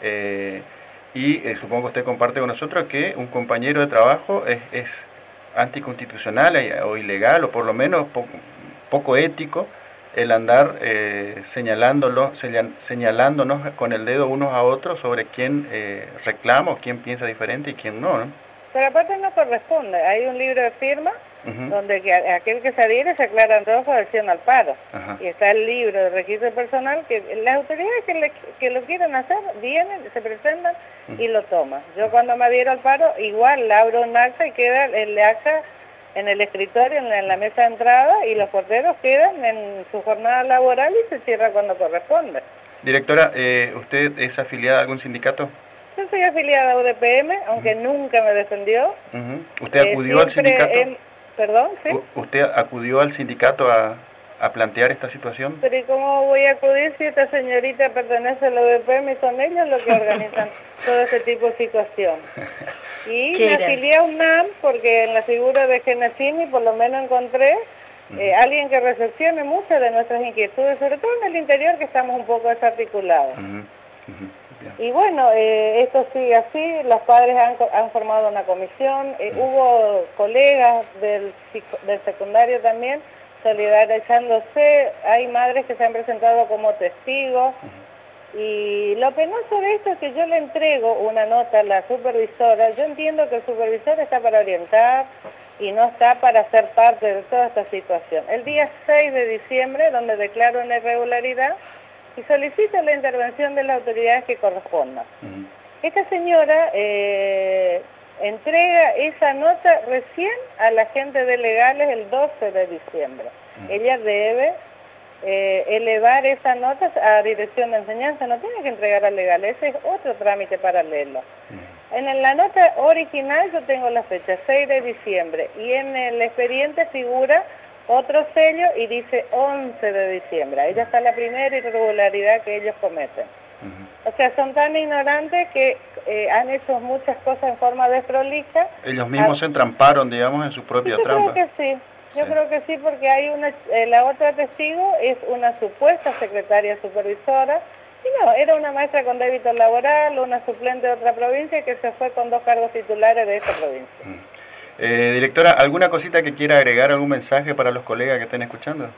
Eh, y eh, supongo que usted comparte con nosotros que un compañero de trabajo es, es anticonstitucional o ilegal, o por lo menos po poco ético, el andar eh, señalándolo, señalándonos con el dedo unos a otros sobre quién eh, reclama o quién piensa diferente y quién no, ¿no? Pero aparte no corresponde. Hay un libro de firma uh-huh. donde que aquel que se adhiere se aclara en rojo adhesión al paro. Uh-huh. Y está el libro de registro personal que las autoridades que, le, que lo quieren hacer vienen, se presentan uh-huh. y lo toman. Yo cuando me adhiero al paro igual abro un acta y queda el acta en el escritorio, en la, en la mesa de entrada y los porteros quedan en su jornada laboral y se cierra cuando corresponde. Directora, eh, ¿usted es afiliada a algún sindicato? Yo soy afiliada a U D P M, aunque uh-huh. nunca me defendió. Uh-huh. ¿Usted acudió eh, al sindicato? He, perdón, sí. ¿Usted acudió al sindicato a...? a plantear esta situación? Pero ¿y cómo voy a acudir si esta señorita pertenece a la U D P M y son ellos los que organizan todo este tipo de situación? Y me afilié a UNAM porque en la figura de Genacini por lo menos encontré eh, uh-huh. alguien que recepcione muchas de nuestras inquietudes, sobre todo en el interior que estamos un poco desarticulados. Uh-huh. Uh-huh. Y bueno, eh, esto sigue así, los padres han, han formado una comisión, eh, uh-huh. hubo colegas del, del secundario también solidarizándose, hay madres que se han presentado como testigos, uh-huh. y lo penoso de esto es que yo le entrego una nota a la supervisora, yo entiendo que el supervisor está para orientar y no está para ser parte de toda esta situación. El día seis de diciembre, donde declaro una irregularidad, y solicita la intervención de las autoridades que correspondan. Uh-huh. Esta señora eh, entrega esa nota recién a la gente de legales el doce de diciembre. Uh-huh. Ella debe eh, elevar esa nota a dirección de enseñanza, no tiene que entregar a legales, ese es otro trámite paralelo. Uh-huh. En la nota original yo tengo la fecha, seis de diciembre, y en el expediente figura otro sello y dice once de diciembre. Ahí ya está la primera irregularidad que ellos cometen. Uh-huh. O sea, son tan ignorantes que eh, han hecho muchas cosas en forma desprolija. Ellos mismos a... se entramparon, digamos, en su propia yo trampa. Yo creo que sí. Yo sí. creo que sí, porque hay una, eh, la otra testigo es una supuesta secretaria supervisora, y no, era una maestra con débito laboral, una suplente de otra provincia que se fue con dos cargos titulares de esa provincia. Uh-huh. Eh, directora, ¿alguna cosita que quiera agregar, algún mensaje para los colegas que estén escuchando?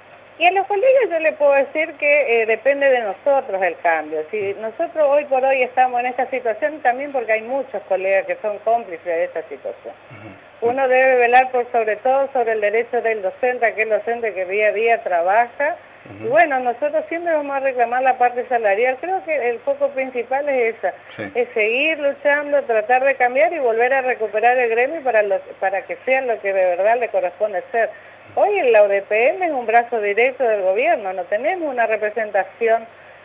Y a los colegas yo les puedo decir que eh, depende de nosotros el cambio. Si nosotros hoy por hoy estamos en esta situación, también porque hay muchos colegas que son cómplices de esta situación. Uh-huh. Uno debe velar por sobre todo sobre el derecho del docente, aquel docente que día a día trabaja. Uh-huh. Y bueno, nosotros siempre vamos a reclamar la parte salarial. Creo que el foco principal es esa, sí. es seguir luchando, tratar de cambiar y volver a recuperar el gremio para, lo, para que sea lo que de verdad le corresponde ser. Hoy en la U D P M es un brazo directo del gobierno, no tenemos una representación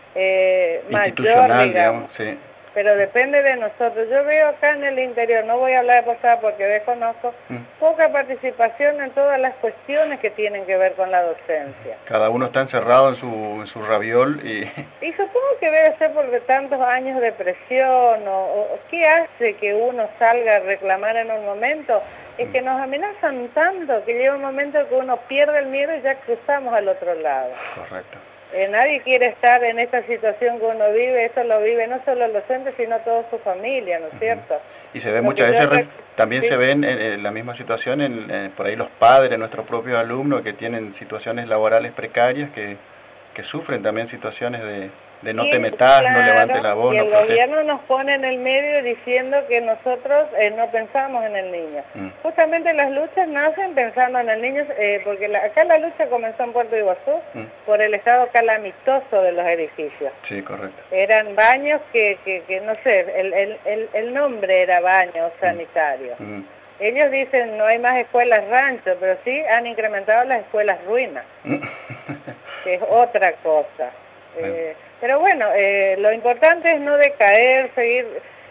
eh, institucional, mayor, digamos, digamos, sí. Pero depende de nosotros. Yo veo acá en el interior, no voy a hablar de pasada porque desconozco, mm. poca participación en todas las cuestiones que tienen que ver con la docencia. Cada uno está encerrado en su, en su raviol y... Y supongo que debe ser por tantos años de presión, o, o ¿qué hace que uno salga a reclamar en un momento? Es que nos amenazan tanto que llega un momento que uno pierde el miedo y ya cruzamos al otro lado. Correcto. Eh, nadie quiere estar en esta situación que uno vive, esto lo vive no solo el docente, sino toda su familia, ¿no es cierto? Y se ve muchas veces, rec... también sí. se ven en, en la misma situación, en, en, por ahí los padres, nuestros propios alumnos que tienen situaciones laborales precarias, que, que sufren también situaciones de, de no y, te metas, claro, no levantes la voz. Y el no gobierno nos pone en el medio diciendo que nosotros eh, no pensamos en el niño. Mm. Justamente las luchas nacen pensando en el niño, eh, porque la, acá la lucha comenzó en Puerto Iguazú mm. por el estado calamitoso de los edificios. Sí, correcto. Eran baños que, que, que no sé, el, el, el, el nombre era baño sanitario. Mm. Mm. Ellos dicen no hay más escuelas rancho, pero sí han incrementado las escuelas ruinas, mm. que es otra cosa. Eh, pero bueno, eh, lo importante es no decaer, seguir,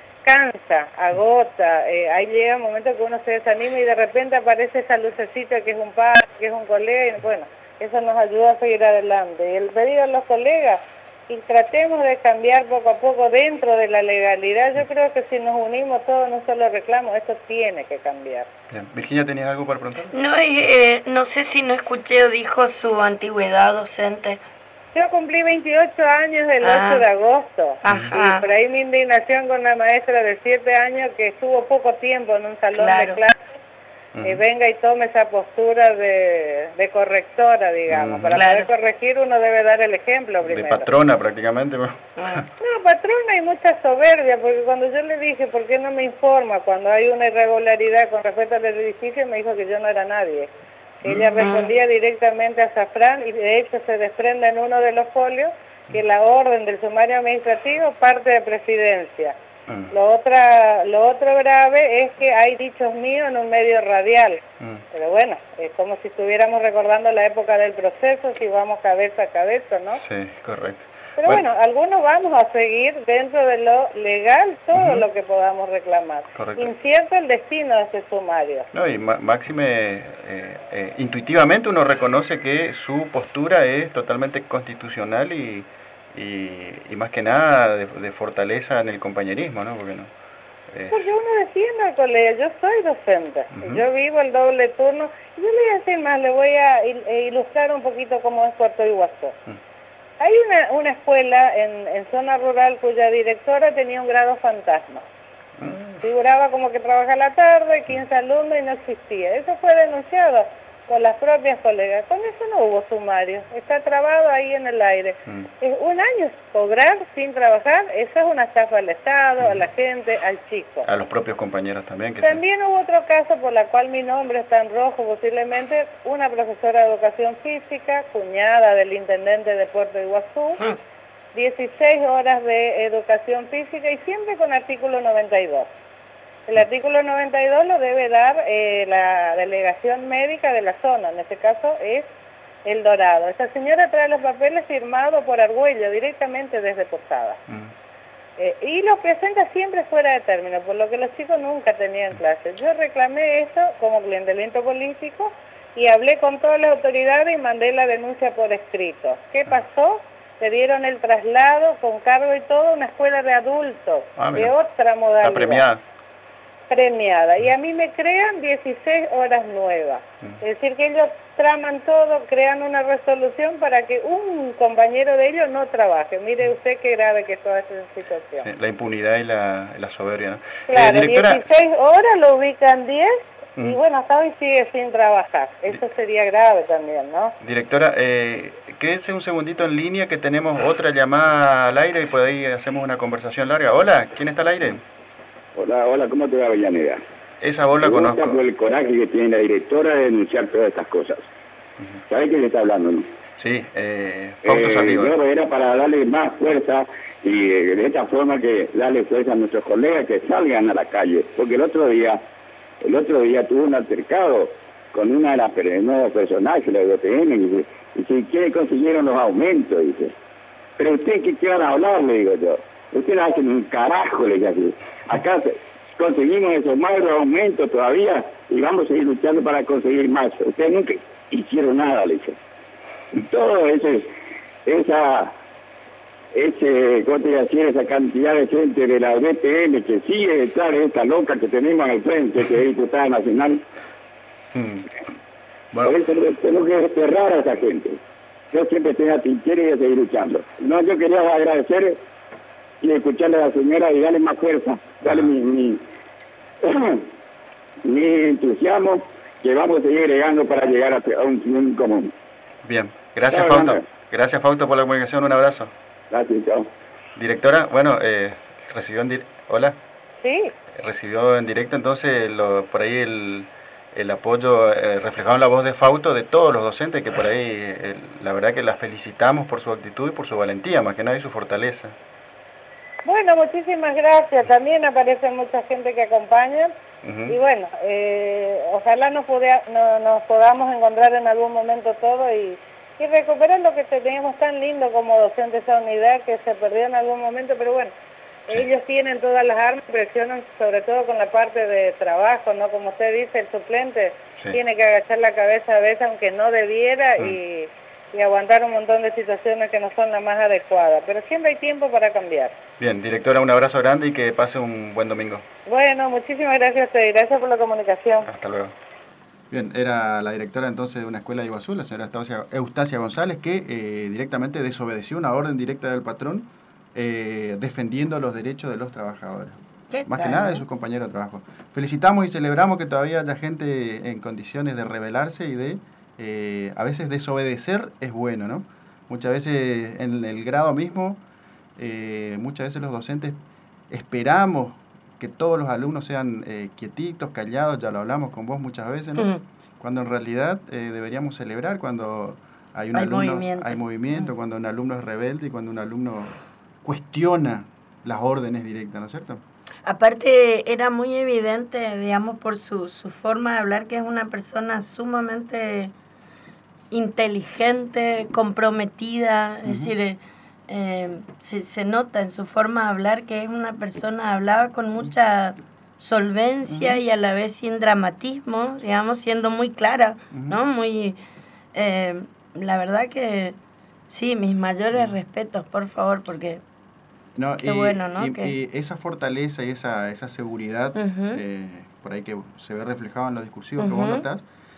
cansa, agota, eh, ahí llega un momento que uno se desanima y de repente aparece esa lucecita que es un padre, que es un colega, y bueno, eso nos ayuda a seguir adelante. Y el pedido a los colegas, y tratemos de cambiar poco a poco dentro de la legalidad. Yo creo que si nos unimos todos, no solo reclamos, esto tiene que cambiar. Bien. Virginia, ¿tenías algo para preguntar? No, eh, no sé si no escuché o dijo su antigüedad docente. Yo cumplí veintiocho años el ah. ocho de agosto. Ajá. Y por ahí mi indignación con la maestra de siete años que estuvo poco tiempo en un salón claro. de clases, uh-huh. eh, venga y tome esa postura de, de correctora, digamos. Uh-huh. Para claro. poder corregir uno debe dar el ejemplo primero. De patrona prácticamente. Uh-huh. No, patrona y mucha soberbia, porque cuando yo le dije, ¿por qué no me informa cuando hay una irregularidad con respecto al edificio? Me dijo que yo no era nadie. Ella respondía directamente a Zafrán y de hecho se desprende en uno de los folios que la orden del sumario administrativo parte de presidencia. Mm. Lo, otra, lo otro grave es que hay dichos míos en un medio radial. Mm. Pero bueno, es como si estuviéramos recordando la época del proceso, si vamos cabeza a cabeza, ¿no? Sí, correcto. Pero bueno, bueno, algunos vamos a seguir dentro de lo legal todo uh-huh. lo que podamos reclamar. Correcto. Incierto el destino de este sumario. No, y máxime, eh, eh, intuitivamente uno reconoce que su postura es totalmente constitucional y, y, y más que nada de, de fortaleza en el compañerismo, ¿no? Porque no. Es... Porque uno defiende al colegio, yo soy docente, uh-huh. yo vivo el doble turno, y yo le voy a decir más, le voy a il- ilustrar un poquito cómo es Puerto Iguazú. Uh-huh. Hay una, una escuela en, en zona rural cuya directora tenía un grado fantasma. Uh-huh. Figuraba como que trabaja a la tarde, quince alumnos y no existía. Eso fue denunciado por las propias colegas. Con eso no hubo sumario, está trabado ahí en el aire. Mm. Es un año cobrar sin trabajar, eso es una estafa al Estado, mm. a la gente, al chico. A los propios compañeros también. Que también sí. Hubo otro caso por la cual mi nombre está en rojo, posiblemente una profesora de educación física, cuñada del intendente de Puerto Iguazú, mm. dieciséis horas de educación física y siempre con artículo noventa y dos. El artículo noventa y dos lo debe dar eh, la delegación médica de la zona, en este caso es El Dorado. Esta señora trae los papeles firmados por Argüello directamente desde Posada. Mm. Eh, y los presenta siempre fuera de término, por lo que los chicos nunca tenían clases. Yo reclamé eso como clientelamiento político y hablé con todas las autoridades y mandé la denuncia por escrito. ¿Qué pasó? Le dieron el traslado con cargo y todo a una escuela de adultos, ah, de otra modalidad. Está premiada. premiada y a mí me crean dieciséis horas nuevas, es decir que ellos traman todo, crean una resolución para que un compañero de ellos no trabaje. Mire usted qué grave que es toda esta situación. Sí, la impunidad y la, la soberbia, ¿no? Claro, eh, directora... dieciséis horas lo ubican diez mm. y bueno, hasta hoy sigue sin trabajar, eso sería grave también, ¿no? Directora, eh, quédese un segundito en línea que tenemos otra llamada al aire y por ahí hacemos una conversación larga. Hola, ¿quién está al aire? Hola, hola, ¿cómo te va, Avellaneda? Esa voz la conozco. Por el coraje que tiene la directora de denunciar todas estas cosas. Uh-huh. ¿Sabés quién le está hablando, no? Sí, eh, Fausto Saldívar. Yo era para darle más fuerza y eh, de esta forma que darle fuerza a nuestros colegas que salgan a la calle. Porque el otro día, el otro día tuvo un altercado con una de las nuevos personajes, la de O T M, y dice, y si quiere consiguieron los aumentos, dice. Pero usted, ¿qué, qué van a hablar? Le digo yo. Ustedes hacen un carajo, le dije. Acá conseguimos esos magros aumentos todavía y vamos a seguir luchando para conseguir más. Ustedes nunca hicieron nada, le dije. Y todo ese, esa, ese, ¿cómo te iba a decir? Esa cantidad de gente de la D P M que sigue detrás de esta loca que tenemos al frente, que es diputada nacional. Hmm. Bueno. Por eso tengo que desterrar a esa gente. Yo siempre tengo a trinchera y a seguir luchando. No, yo quería agradecer y escucharle a la señora y darle más fuerza, darle mi, mi, mi entusiasmo, que vamos a seguir llegando para llegar a, a un fin común. Bien, gracias Fausto, hablando. Gracias Fausto por la comunicación, un abrazo. Gracias, chao. Directora, bueno, eh, recibió en directo, hola. Sí. Recibió en directo entonces lo, por ahí el, el apoyo eh, reflejado en la voz de Fausto de todos los docentes, que por ahí eh, la verdad que las felicitamos por su actitud y por su valentía, más que nada y su fortaleza. Bueno, muchísimas gracias. También aparece mucha gente que acompaña. Uh-huh. Y bueno, eh, ojalá nos, pude, no, nos podamos encontrar en algún momento todo y, y recuperar lo que teníamos tan lindo como docente, esa unidad que se perdió en algún momento. Pero bueno, sí. Ellos tienen todas las armas, presionan sobre todo con la parte de trabajo, ¿no? Como usted dice, el suplente sí. tiene que agachar la cabeza a veces, aunque no debiera, uh-huh. y... y aguantar un montón de situaciones que no son las más adecuadas, pero siempre hay tiempo para cambiar. Bien, directora, un abrazo grande y que pase un buen domingo. Bueno, muchísimas gracias a usted, gracias por la comunicación. Hasta luego. Bien, era la directora entonces de una escuela de Iguazú, la señora Eustacia, Eustacia González, que eh, directamente desobedeció una orden directa del patrón eh, defendiendo los derechos de los trabajadores. Más que nada de sus compañeros de trabajo. Felicitamos y celebramos que todavía haya gente en condiciones de rebelarse y de Eh, a veces desobedecer es bueno, ¿no? Muchas veces en el grado mismo, eh, muchas veces los docentes esperamos que todos los alumnos sean eh, quietitos, callados, ya lo hablamos con vos muchas veces, ¿no? Uh-huh. Cuando en realidad eh, deberíamos celebrar cuando hay un hay alumno, movimiento, hay movimiento uh-huh. cuando un alumno es rebelde y cuando un alumno cuestiona las órdenes directas, ¿no es cierto? Aparte, era muy evidente, digamos, por su, su forma de hablar, que es una persona sumamente inteligente, comprometida, uh-huh. es decir, eh, se, se nota en su forma de hablar que es una persona, hablaba con mucha solvencia uh-huh. y a la vez sin dramatismo, digamos, siendo muy clara, uh-huh. ¿no? Muy, eh, la verdad que sí, mis mayores uh-huh. respetos, por favor, porque no, qué y, bueno, ¿no? Y, que... y esa fortaleza y esa, esa seguridad, uh-huh. eh, por ahí que se ve reflejado en los discursivos uh-huh. que vos notás,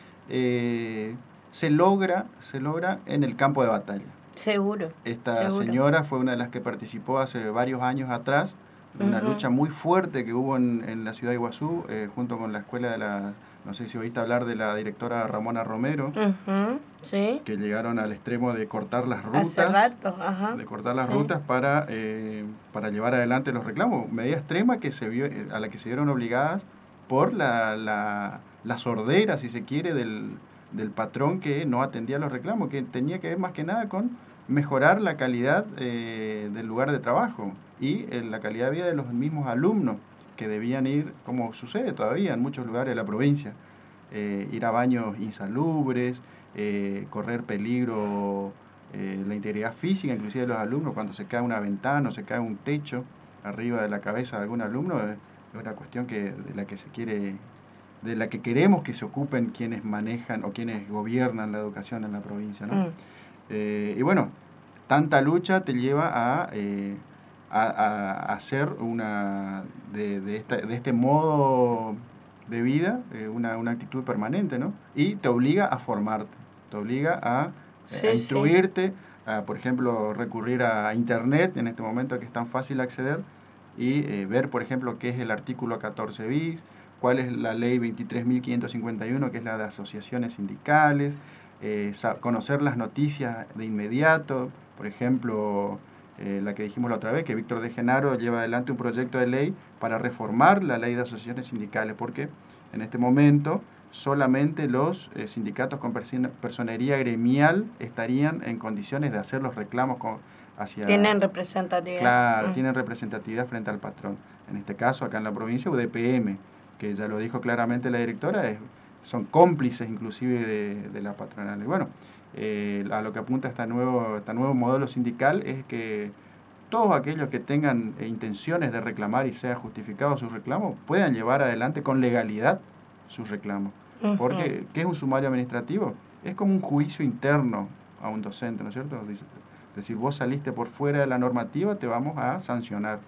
eh, se logra, se logra en el campo de batalla. Seguro. Esta seguro. señora fue una de las que participó hace varios años atrás de una uh-huh. lucha muy fuerte que hubo en, en la ciudad de Iguazú, eh, junto con la escuela de la, no sé si oíste hablar de la directora Ramona Romero, uh-huh. sí. que llegaron al extremo de cortar las rutas, hace rato. Ajá. de cortar las sí. rutas para, eh, para llevar adelante los reclamos, medida extrema que se vio, a la que se vieron obligadas por la, la, la sordera, si se quiere, del, del patrón que no atendía los reclamos, que tenía que ver más que nada con mejorar la calidad eh, del lugar de trabajo y eh, la calidad de vida de los mismos alumnos que debían ir, como sucede todavía en muchos lugares de la provincia, eh, ir a baños insalubres, eh, correr peligro, eh, la integridad física inclusive de los alumnos cuando se cae una ventana o se cae un techo arriba de la cabeza de algún alumno, eh, es una cuestión que de la que se quiere, de la que queremos que se ocupen quienes manejan o quienes gobiernan la educación en la provincia, ¿no? Mm. Eh, y bueno, tanta lucha te lleva a, eh, a, a, a hacer una de, de, esta, de este modo de vida eh, una, una actitud permanente, ¿no? Y te obliga a formarte, te obliga a, sí, eh, a instruirte, sí. a, por ejemplo, recurrir a internet en este momento que es tan fácil acceder y eh, ver, por ejemplo, qué es el artículo catorce bis, cuál es la ley veintitrés mil quinientos cincuenta y uno, que es la de asociaciones sindicales, Eh, conocer las noticias de inmediato, por ejemplo, eh, la que dijimos la otra vez, que Víctor de Genaro lleva adelante un proyecto de ley para reformar la ley de asociaciones sindicales, porque en este momento solamente los eh, sindicatos con personería gremial estarían en condiciones de hacer los reclamos con, hacia... Tienen representatividad. Claro, mm. tienen representatividad frente al patrón. En este caso, acá en la provincia, U D P M, que ya lo dijo claramente la directora, es... son cómplices inclusive de, de la patronal. Y bueno, eh, a lo que apunta este nuevo, este nuevo modelo sindical es que todos aquellos que tengan eh, intenciones de reclamar y sea justificado sus reclamos, puedan llevar adelante con legalidad sus reclamos. Uh-huh. Porque, ¿qué es un sumario administrativo? Es como un juicio interno a un docente, ¿no es cierto? Dice, es decir, vos saliste por fuera de la normativa, te vamos a sancionar.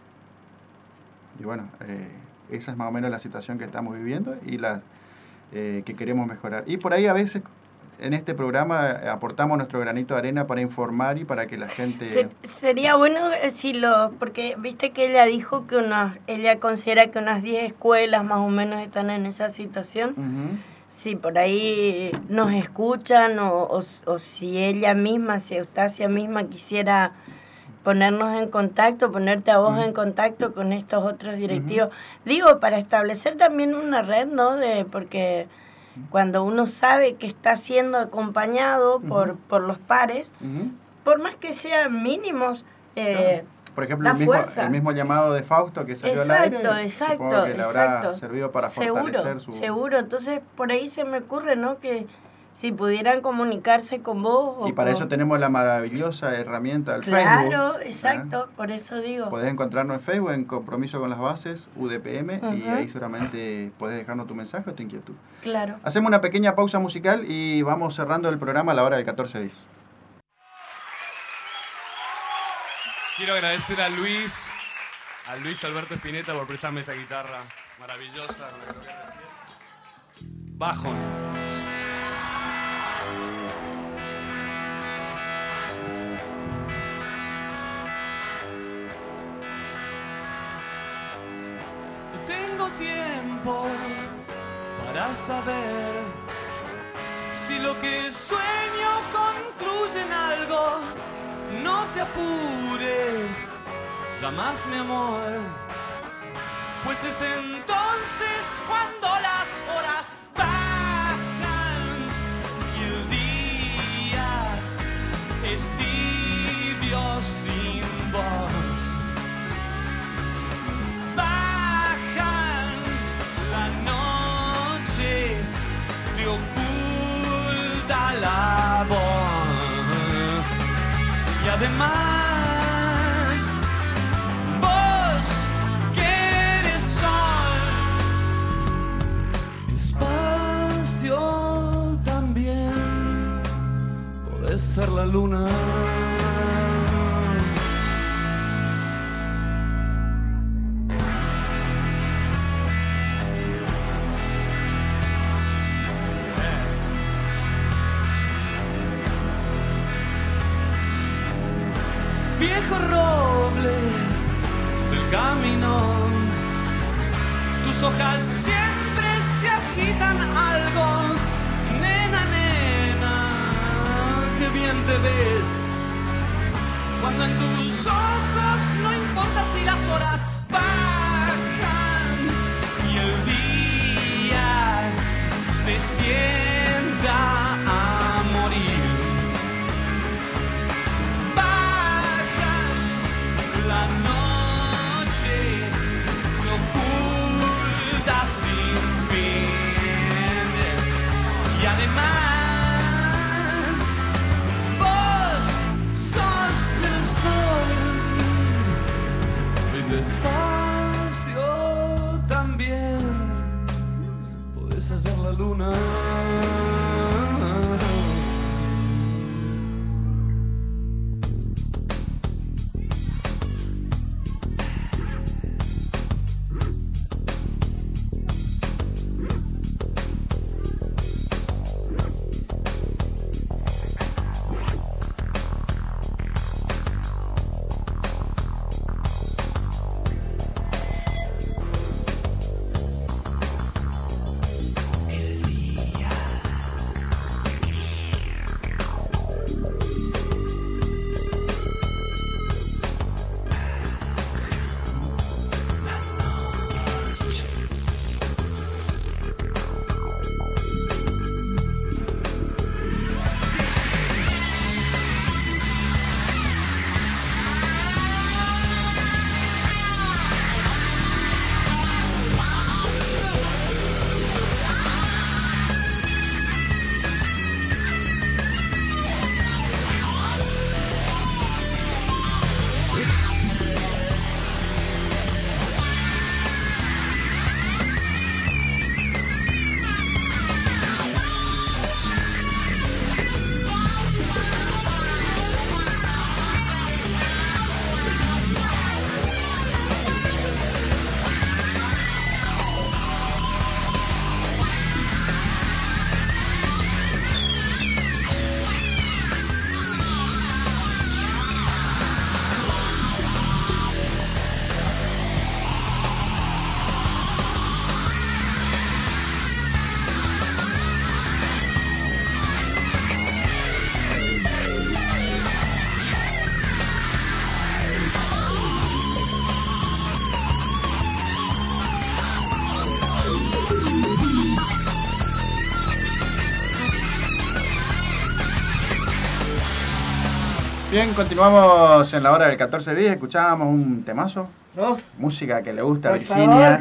Y bueno, eh, esa es más o menos la situación que estamos viviendo y la Eh, que queremos mejorar. Y por ahí a veces en este programa aportamos nuestro granito de arena para informar y para que la gente... Se, sería bueno si lo... porque viste que ella dijo que unas, ella considera que unas diez escuelas más o menos están en esa situación. Uh-huh. Si por ahí nos escuchan o, o, o si ella misma, si Eustacia misma quisiera ponernos en contacto, ponerte a vos uh-huh. en contacto con estos otros directivos. Uh-huh. Digo, para establecer también una red, ¿no? De, porque cuando uno sabe que está siendo acompañado uh-huh. por, por los pares, uh-huh. por más que sean mínimos, eh, por ejemplo, el mismo, el mismo llamado de Fausto que salió exacto, al aire, exacto, supongo que le habrá exacto. servido para seguro, fortalecer su... Seguro, entonces por ahí se me ocurre, ¿no? Que si pudieran comunicarse con vos. Y para con... eso tenemos la maravillosa herramienta del claro, Facebook. Claro, exacto, ¿eh? Por eso digo. Podés encontrarnos en Facebook, en Compromiso con las Bases, U D P M, uh-huh. y ahí seguramente podés dejarnos tu mensaje o tu inquietud. Claro. Hacemos una pequeña pausa musical y vamos cerrando el programa a la hora del catorce bis. Quiero agradecer a Luis, a Luis Alberto Spinetta por prestarme esta guitarra maravillosa. Bajo. Tengo tiempo para saber si lo que sueño concluye en algo. No te apures, llamas mi amor, pues es entonces cuando las horas bajan y el día es tibio sin voz. Bajan, la noche te oculta la voz y además podés ser la luna. Viejo roble del camino, tus hojas siempre se agitan algo. Nena, nena, qué bien te ves, cuando en tus ojos no importa si las horas bajan y el día se sienta a morir. La noche se oculta sin fin y además vos sos el sol y despacio también podés hacer la luna. Bien, continuamos en la hora del catorce bis, escuchábamos un temazo, Uf, música que le gusta a por Virginia.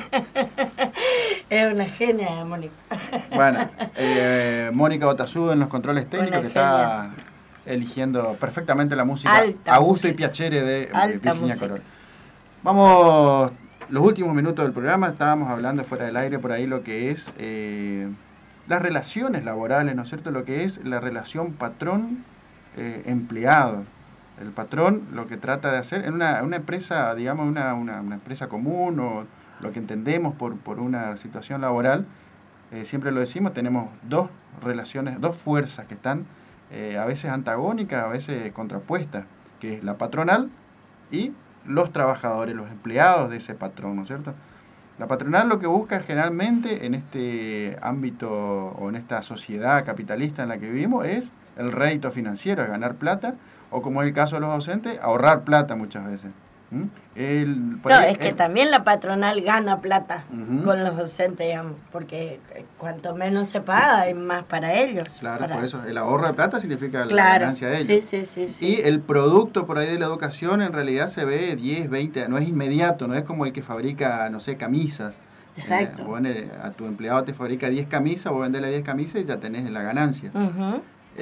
Es una genia, Mónica. Bueno, eh, Mónica Otazú en los controles técnicos, Una que está eligiendo perfectamente la música Alta a gusto y música. piacere de Alta Virginia música. Corol. Vamos, los últimos minutos del programa, estábamos hablando fuera del aire por ahí lo que es eh, las relaciones laborales, ¿no es cierto? Lo que es la relación patrón Eh, empleado. El patrón lo que trata de hacer en una, una empresa, digamos, una, una, una empresa común o lo que entendemos por, por una situación laboral, eh, siempre lo decimos, tenemos dos relaciones, dos fuerzas que están eh, a veces antagónicas, a veces contrapuestas, que es la patronal y los trabajadores, los empleados de ese patrón, ¿no es cierto? La patronal lo que busca generalmente en este ámbito o en esta sociedad capitalista en la que vivimos es el rédito financiero, es ganar plata, o como es el caso de los docentes, ahorrar plata muchas veces. ¿Mm? El, No, ahí, es que el, también la patronal gana plata uh-huh. con los docentes, digamos, porque cuanto menos se paga, hay más para ellos. Claro, para... por eso el ahorro de plata significa claro, la ganancia de ellos. Sí, sí, sí, sí. Y el producto por ahí de la educación en realidad se ve diez, veinte, no es inmediato, no es como el que fabrica, no sé, camisas. Exacto. Eh, vos en, a tu empleado te fabrica diez camisas, vos vendele diez camisas y ya tenés la ganancia. Uh-huh.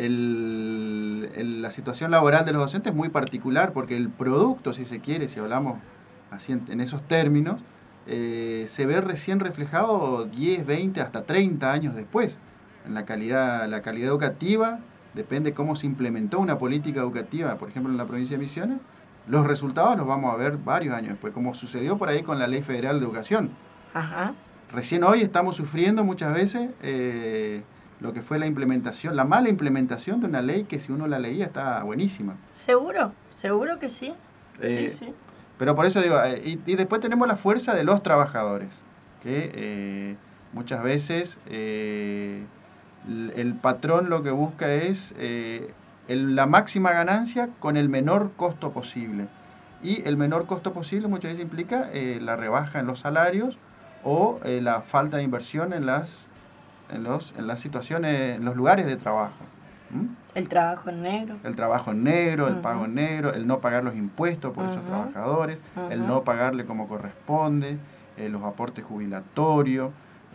El, el, la situación laboral de los docentes es muy particular porque el producto, si se quiere, si hablamos así en, en esos términos, eh, se ve recién reflejado diez, veinte, hasta treinta años después. En la calidad, la calidad educativa depende cómo se implementó una política educativa, por ejemplo en la provincia de Misiones, los resultados los vamos a ver varios años después, como sucedió por ahí con la Ley Federal de Educación. Ajá. Recién hoy estamos sufriendo muchas veces eh, lo que fue la implementación, la mala implementación de una ley que si uno la leía está buenísima. Seguro, seguro que sí. Eh, sí, sí. Pero por eso digo, eh, y, y después tenemos la fuerza de los trabajadores, que eh, muchas veces eh, el, el patrón lo que busca es eh, el, la máxima ganancia con el menor costo posible. Y el menor costo posible muchas veces implica eh, la rebaja en los salarios o eh, la falta de inversión en las, en los, en las situaciones, en los lugares de trabajo. ¿Mm? El trabajo en negro. El trabajo en negro, el Uh-huh. pago en negro, el no pagar los impuestos por esos Uh-huh. trabajadores, Uh-huh. el no pagarle como corresponde, eh, los aportes jubilatorios,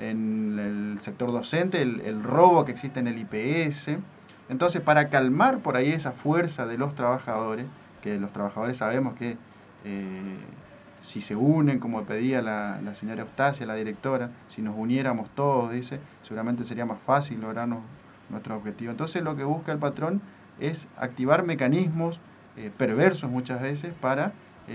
en el sector docente, el, el robo que existe en el I P S. Entonces, para calmar por ahí esa fuerza de los trabajadores, que los trabajadores sabemos que eh, si se unen, como pedía la, la señora Eustacia, la directora, si nos uniéramos todos, dice, seguramente sería más fácil lograrnos nuestro objetivo. Entonces lo que busca el patrón es activar mecanismos eh, perversos muchas veces para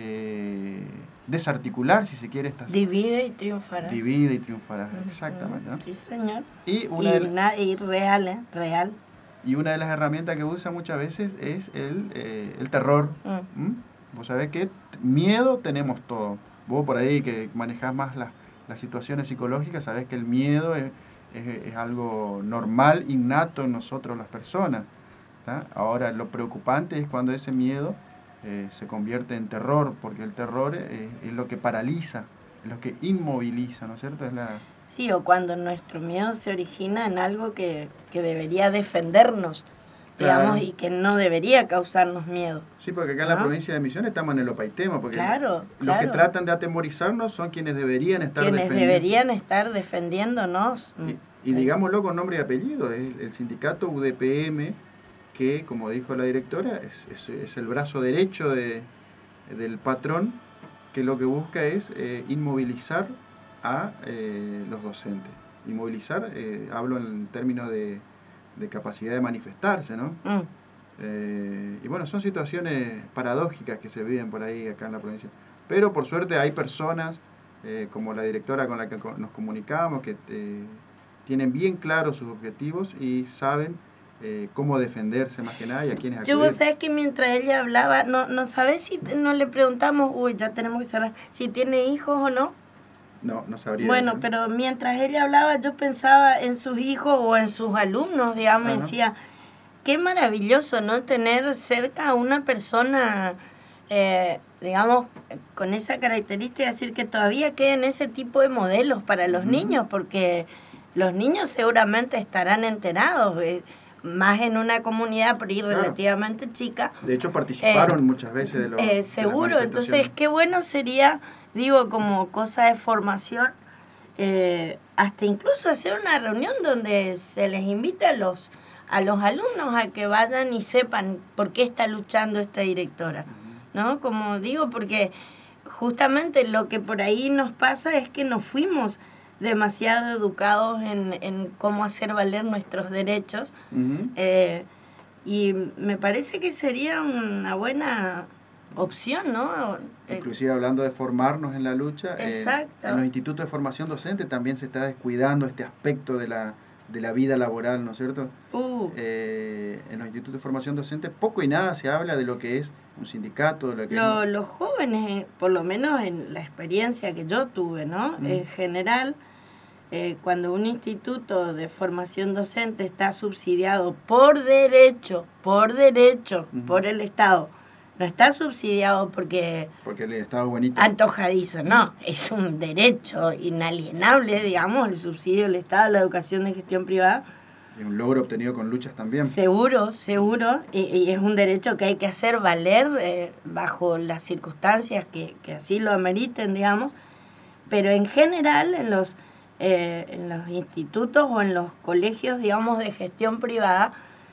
eh, desarticular, si se quiere, estas... Divide y triunfarás. Divide y triunfarás, Uh-huh. exactamente, ¿no? Sí, señor. Y una, y, de la- na- y real, ¿eh? Real. y una de las herramientas que usa muchas veces es el, eh, el terror. Mm. ¿Mm? Vos sabés que miedo tenemos todo. Vos por ahí que manejás más las, las situaciones psicológicas, sabés que el miedo es, es, es algo normal, innato en nosotros las personas. ¿Tá? Ahora, lo preocupante es cuando ese miedo eh, se convierte en terror, porque el terror es, es lo que paraliza, es lo que inmoviliza, ¿no es cierto? Es la... Sí, o cuando nuestro miedo se origina en algo que, que debería defendernos, digamos, Claro. y que no debería causarnos miedo. Sí, porque acá en la ¿Ah? provincia de Misiones estamos en el opaitema, porque Claro, los claro. que tratan de atemorizarnos son quienes deberían estar Quienes defendiendo. deberían estar defendiéndonos. Y, y digámoslo con nombre y apellido, es el sindicato U D P M, que como dijo la directora, es, es, es el brazo derecho de, del patrón, que lo que busca es eh, inmovilizar a eh, los docentes. Inmovilizar, eh, hablo en términos de, de capacidad de manifestarse, ¿no? Mm. Eh, y bueno, son situaciones paradójicas que se viven por ahí acá en la provincia. Pero por suerte hay personas, eh, como la directora con la que co- nos comunicamos, que eh, tienen bien claros sus objetivos y saben eh, cómo defenderse más que nada y a quiénes acudir. Yo, vos sabés que mientras ella hablaba, no, no sabés si te- no le preguntamos, uy, ya tenemos que cerrar, si tiene hijos o no. No, no sabría Bueno, decir. pero mientras ella hablaba, yo pensaba en sus hijos o en sus alumnos, digamos, y Ajá. decía, qué maravilloso, ¿no? Tener cerca a una persona, eh, digamos, con esa característica, decir que todavía queden ese tipo de modelos para los Ujú. niños, porque los niños seguramente estarán enterados, eh, más en una comunidad por ahí Claro. relativamente chica. De hecho, participaron Eh, muchas veces de los Eh, de las seguro, entonces manifestaciones. qué bueno sería, digo, como cosa de formación, eh, hasta incluso hacer una reunión donde se les invite a los, a los alumnos a que vayan y sepan por qué está luchando esta directora, ¿no? Como digo, porque justamente lo que por ahí nos pasa es que nos fuimos demasiado educados en, en cómo hacer valer nuestros derechos. Ujú. Eh, y me parece que sería una buena opción, ¿no? Eh, Inclusive hablando de formarnos en la lucha, eh, Exacto. en los institutos de formación docente también se está descuidando este aspecto de la, de la vida laboral, ¿no es cierto? uh, Eh, en los institutos de formación docente poco y nada se habla de lo que es un sindicato, de lo que lo- es... los jóvenes, eh, por lo menos en la experiencia que yo tuve, ¿no? Mm. En general, eh, cuando un instituto de formación docente está subsidiado por derecho, por derecho, Ujú. por el Estado, no está subsidiado porque Porque el Estado bonito. antojadizo, no, es un derecho inalienable, digamos, el subsidio del Estado a la educación de gestión privada. Y un logro obtenido con luchas también. Seguro, seguro, y, y es un derecho que hay que hacer valer eh, bajo las circunstancias que, que así lo ameriten, digamos, pero en general en los, eh, en los institutos o en los colegios, digamos, de gestión privada,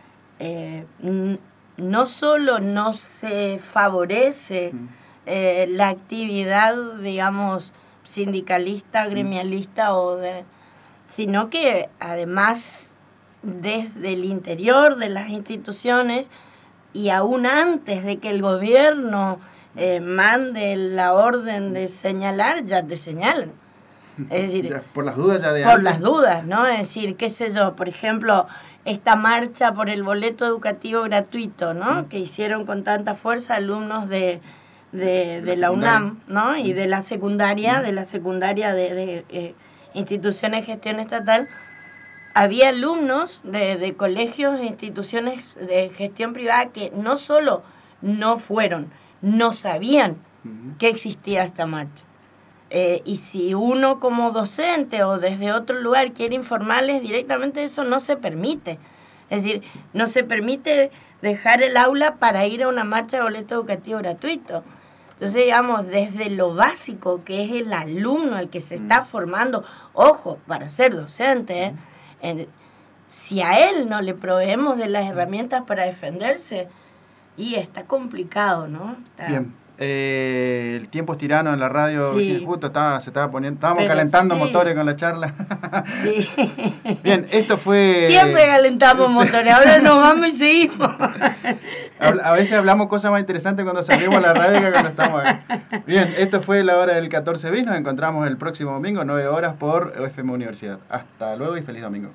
eh, n- no solo no se favorece Mm. eh, la actividad, digamos, sindicalista, gremialista, o de, sino que además desde el interior de las instituciones y aún antes de que el gobierno eh, mande la orden de señalar, ya te señalan. Es decir, ya, por las dudas ya de Por antes. las dudas, ¿no? Es decir, qué sé yo, por ejemplo, esta marcha por el boleto educativo gratuito, ¿no? Mm. Que hicieron con tanta fuerza alumnos de, de, de, de la, la UNAM, ¿no? Y de la secundaria, mm. de la secundaria de, de eh, instituciones de gestión estatal. Había alumnos de, de colegios e instituciones de gestión privada que no solo no fueron, no sabían mm. que existía esta marcha. Eh, y si uno como docente o desde otro lugar quiere informarles directamente, eso no se permite. Es decir, no se permite dejar el aula para ir a una marcha de boleto educativo gratuito. Entonces, digamos, desde lo básico, que es el alumno, el que se está formando, ojo, para ser docente, ¿eh? En, si a él no le proveemos de las herramientas para defenderse, y está complicado, ¿no? Está... Bien. Eh, el tiempo es tirano en la radio, sí. justo estaba, se estaba poniendo, estábamos Pero calentando sí. motores con la charla. Sí. Bien, esto fue... Siempre calentamos sí. motores, ahora nos vamos y seguimos. A veces hablamos cosas más interesantes cuando salimos a la radio que cuando estamos acá. Bien, esto fue la hora del catorce bis, nos encontramos el próximo domingo, nueve horas por F M Universidad. Hasta luego y feliz domingo.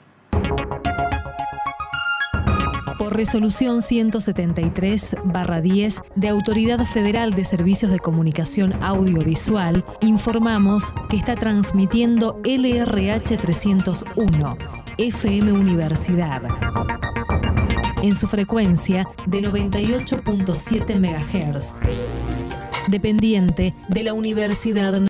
Por resolución ciento setenta y tres barra diez de Autoridad Federal de Servicios de Comunicación Audiovisual, informamos que está transmitiendo L R H trescientos uno, F M Universidad, en su frecuencia de noventa y ocho punto siete megahertz, dependiente de la Universidad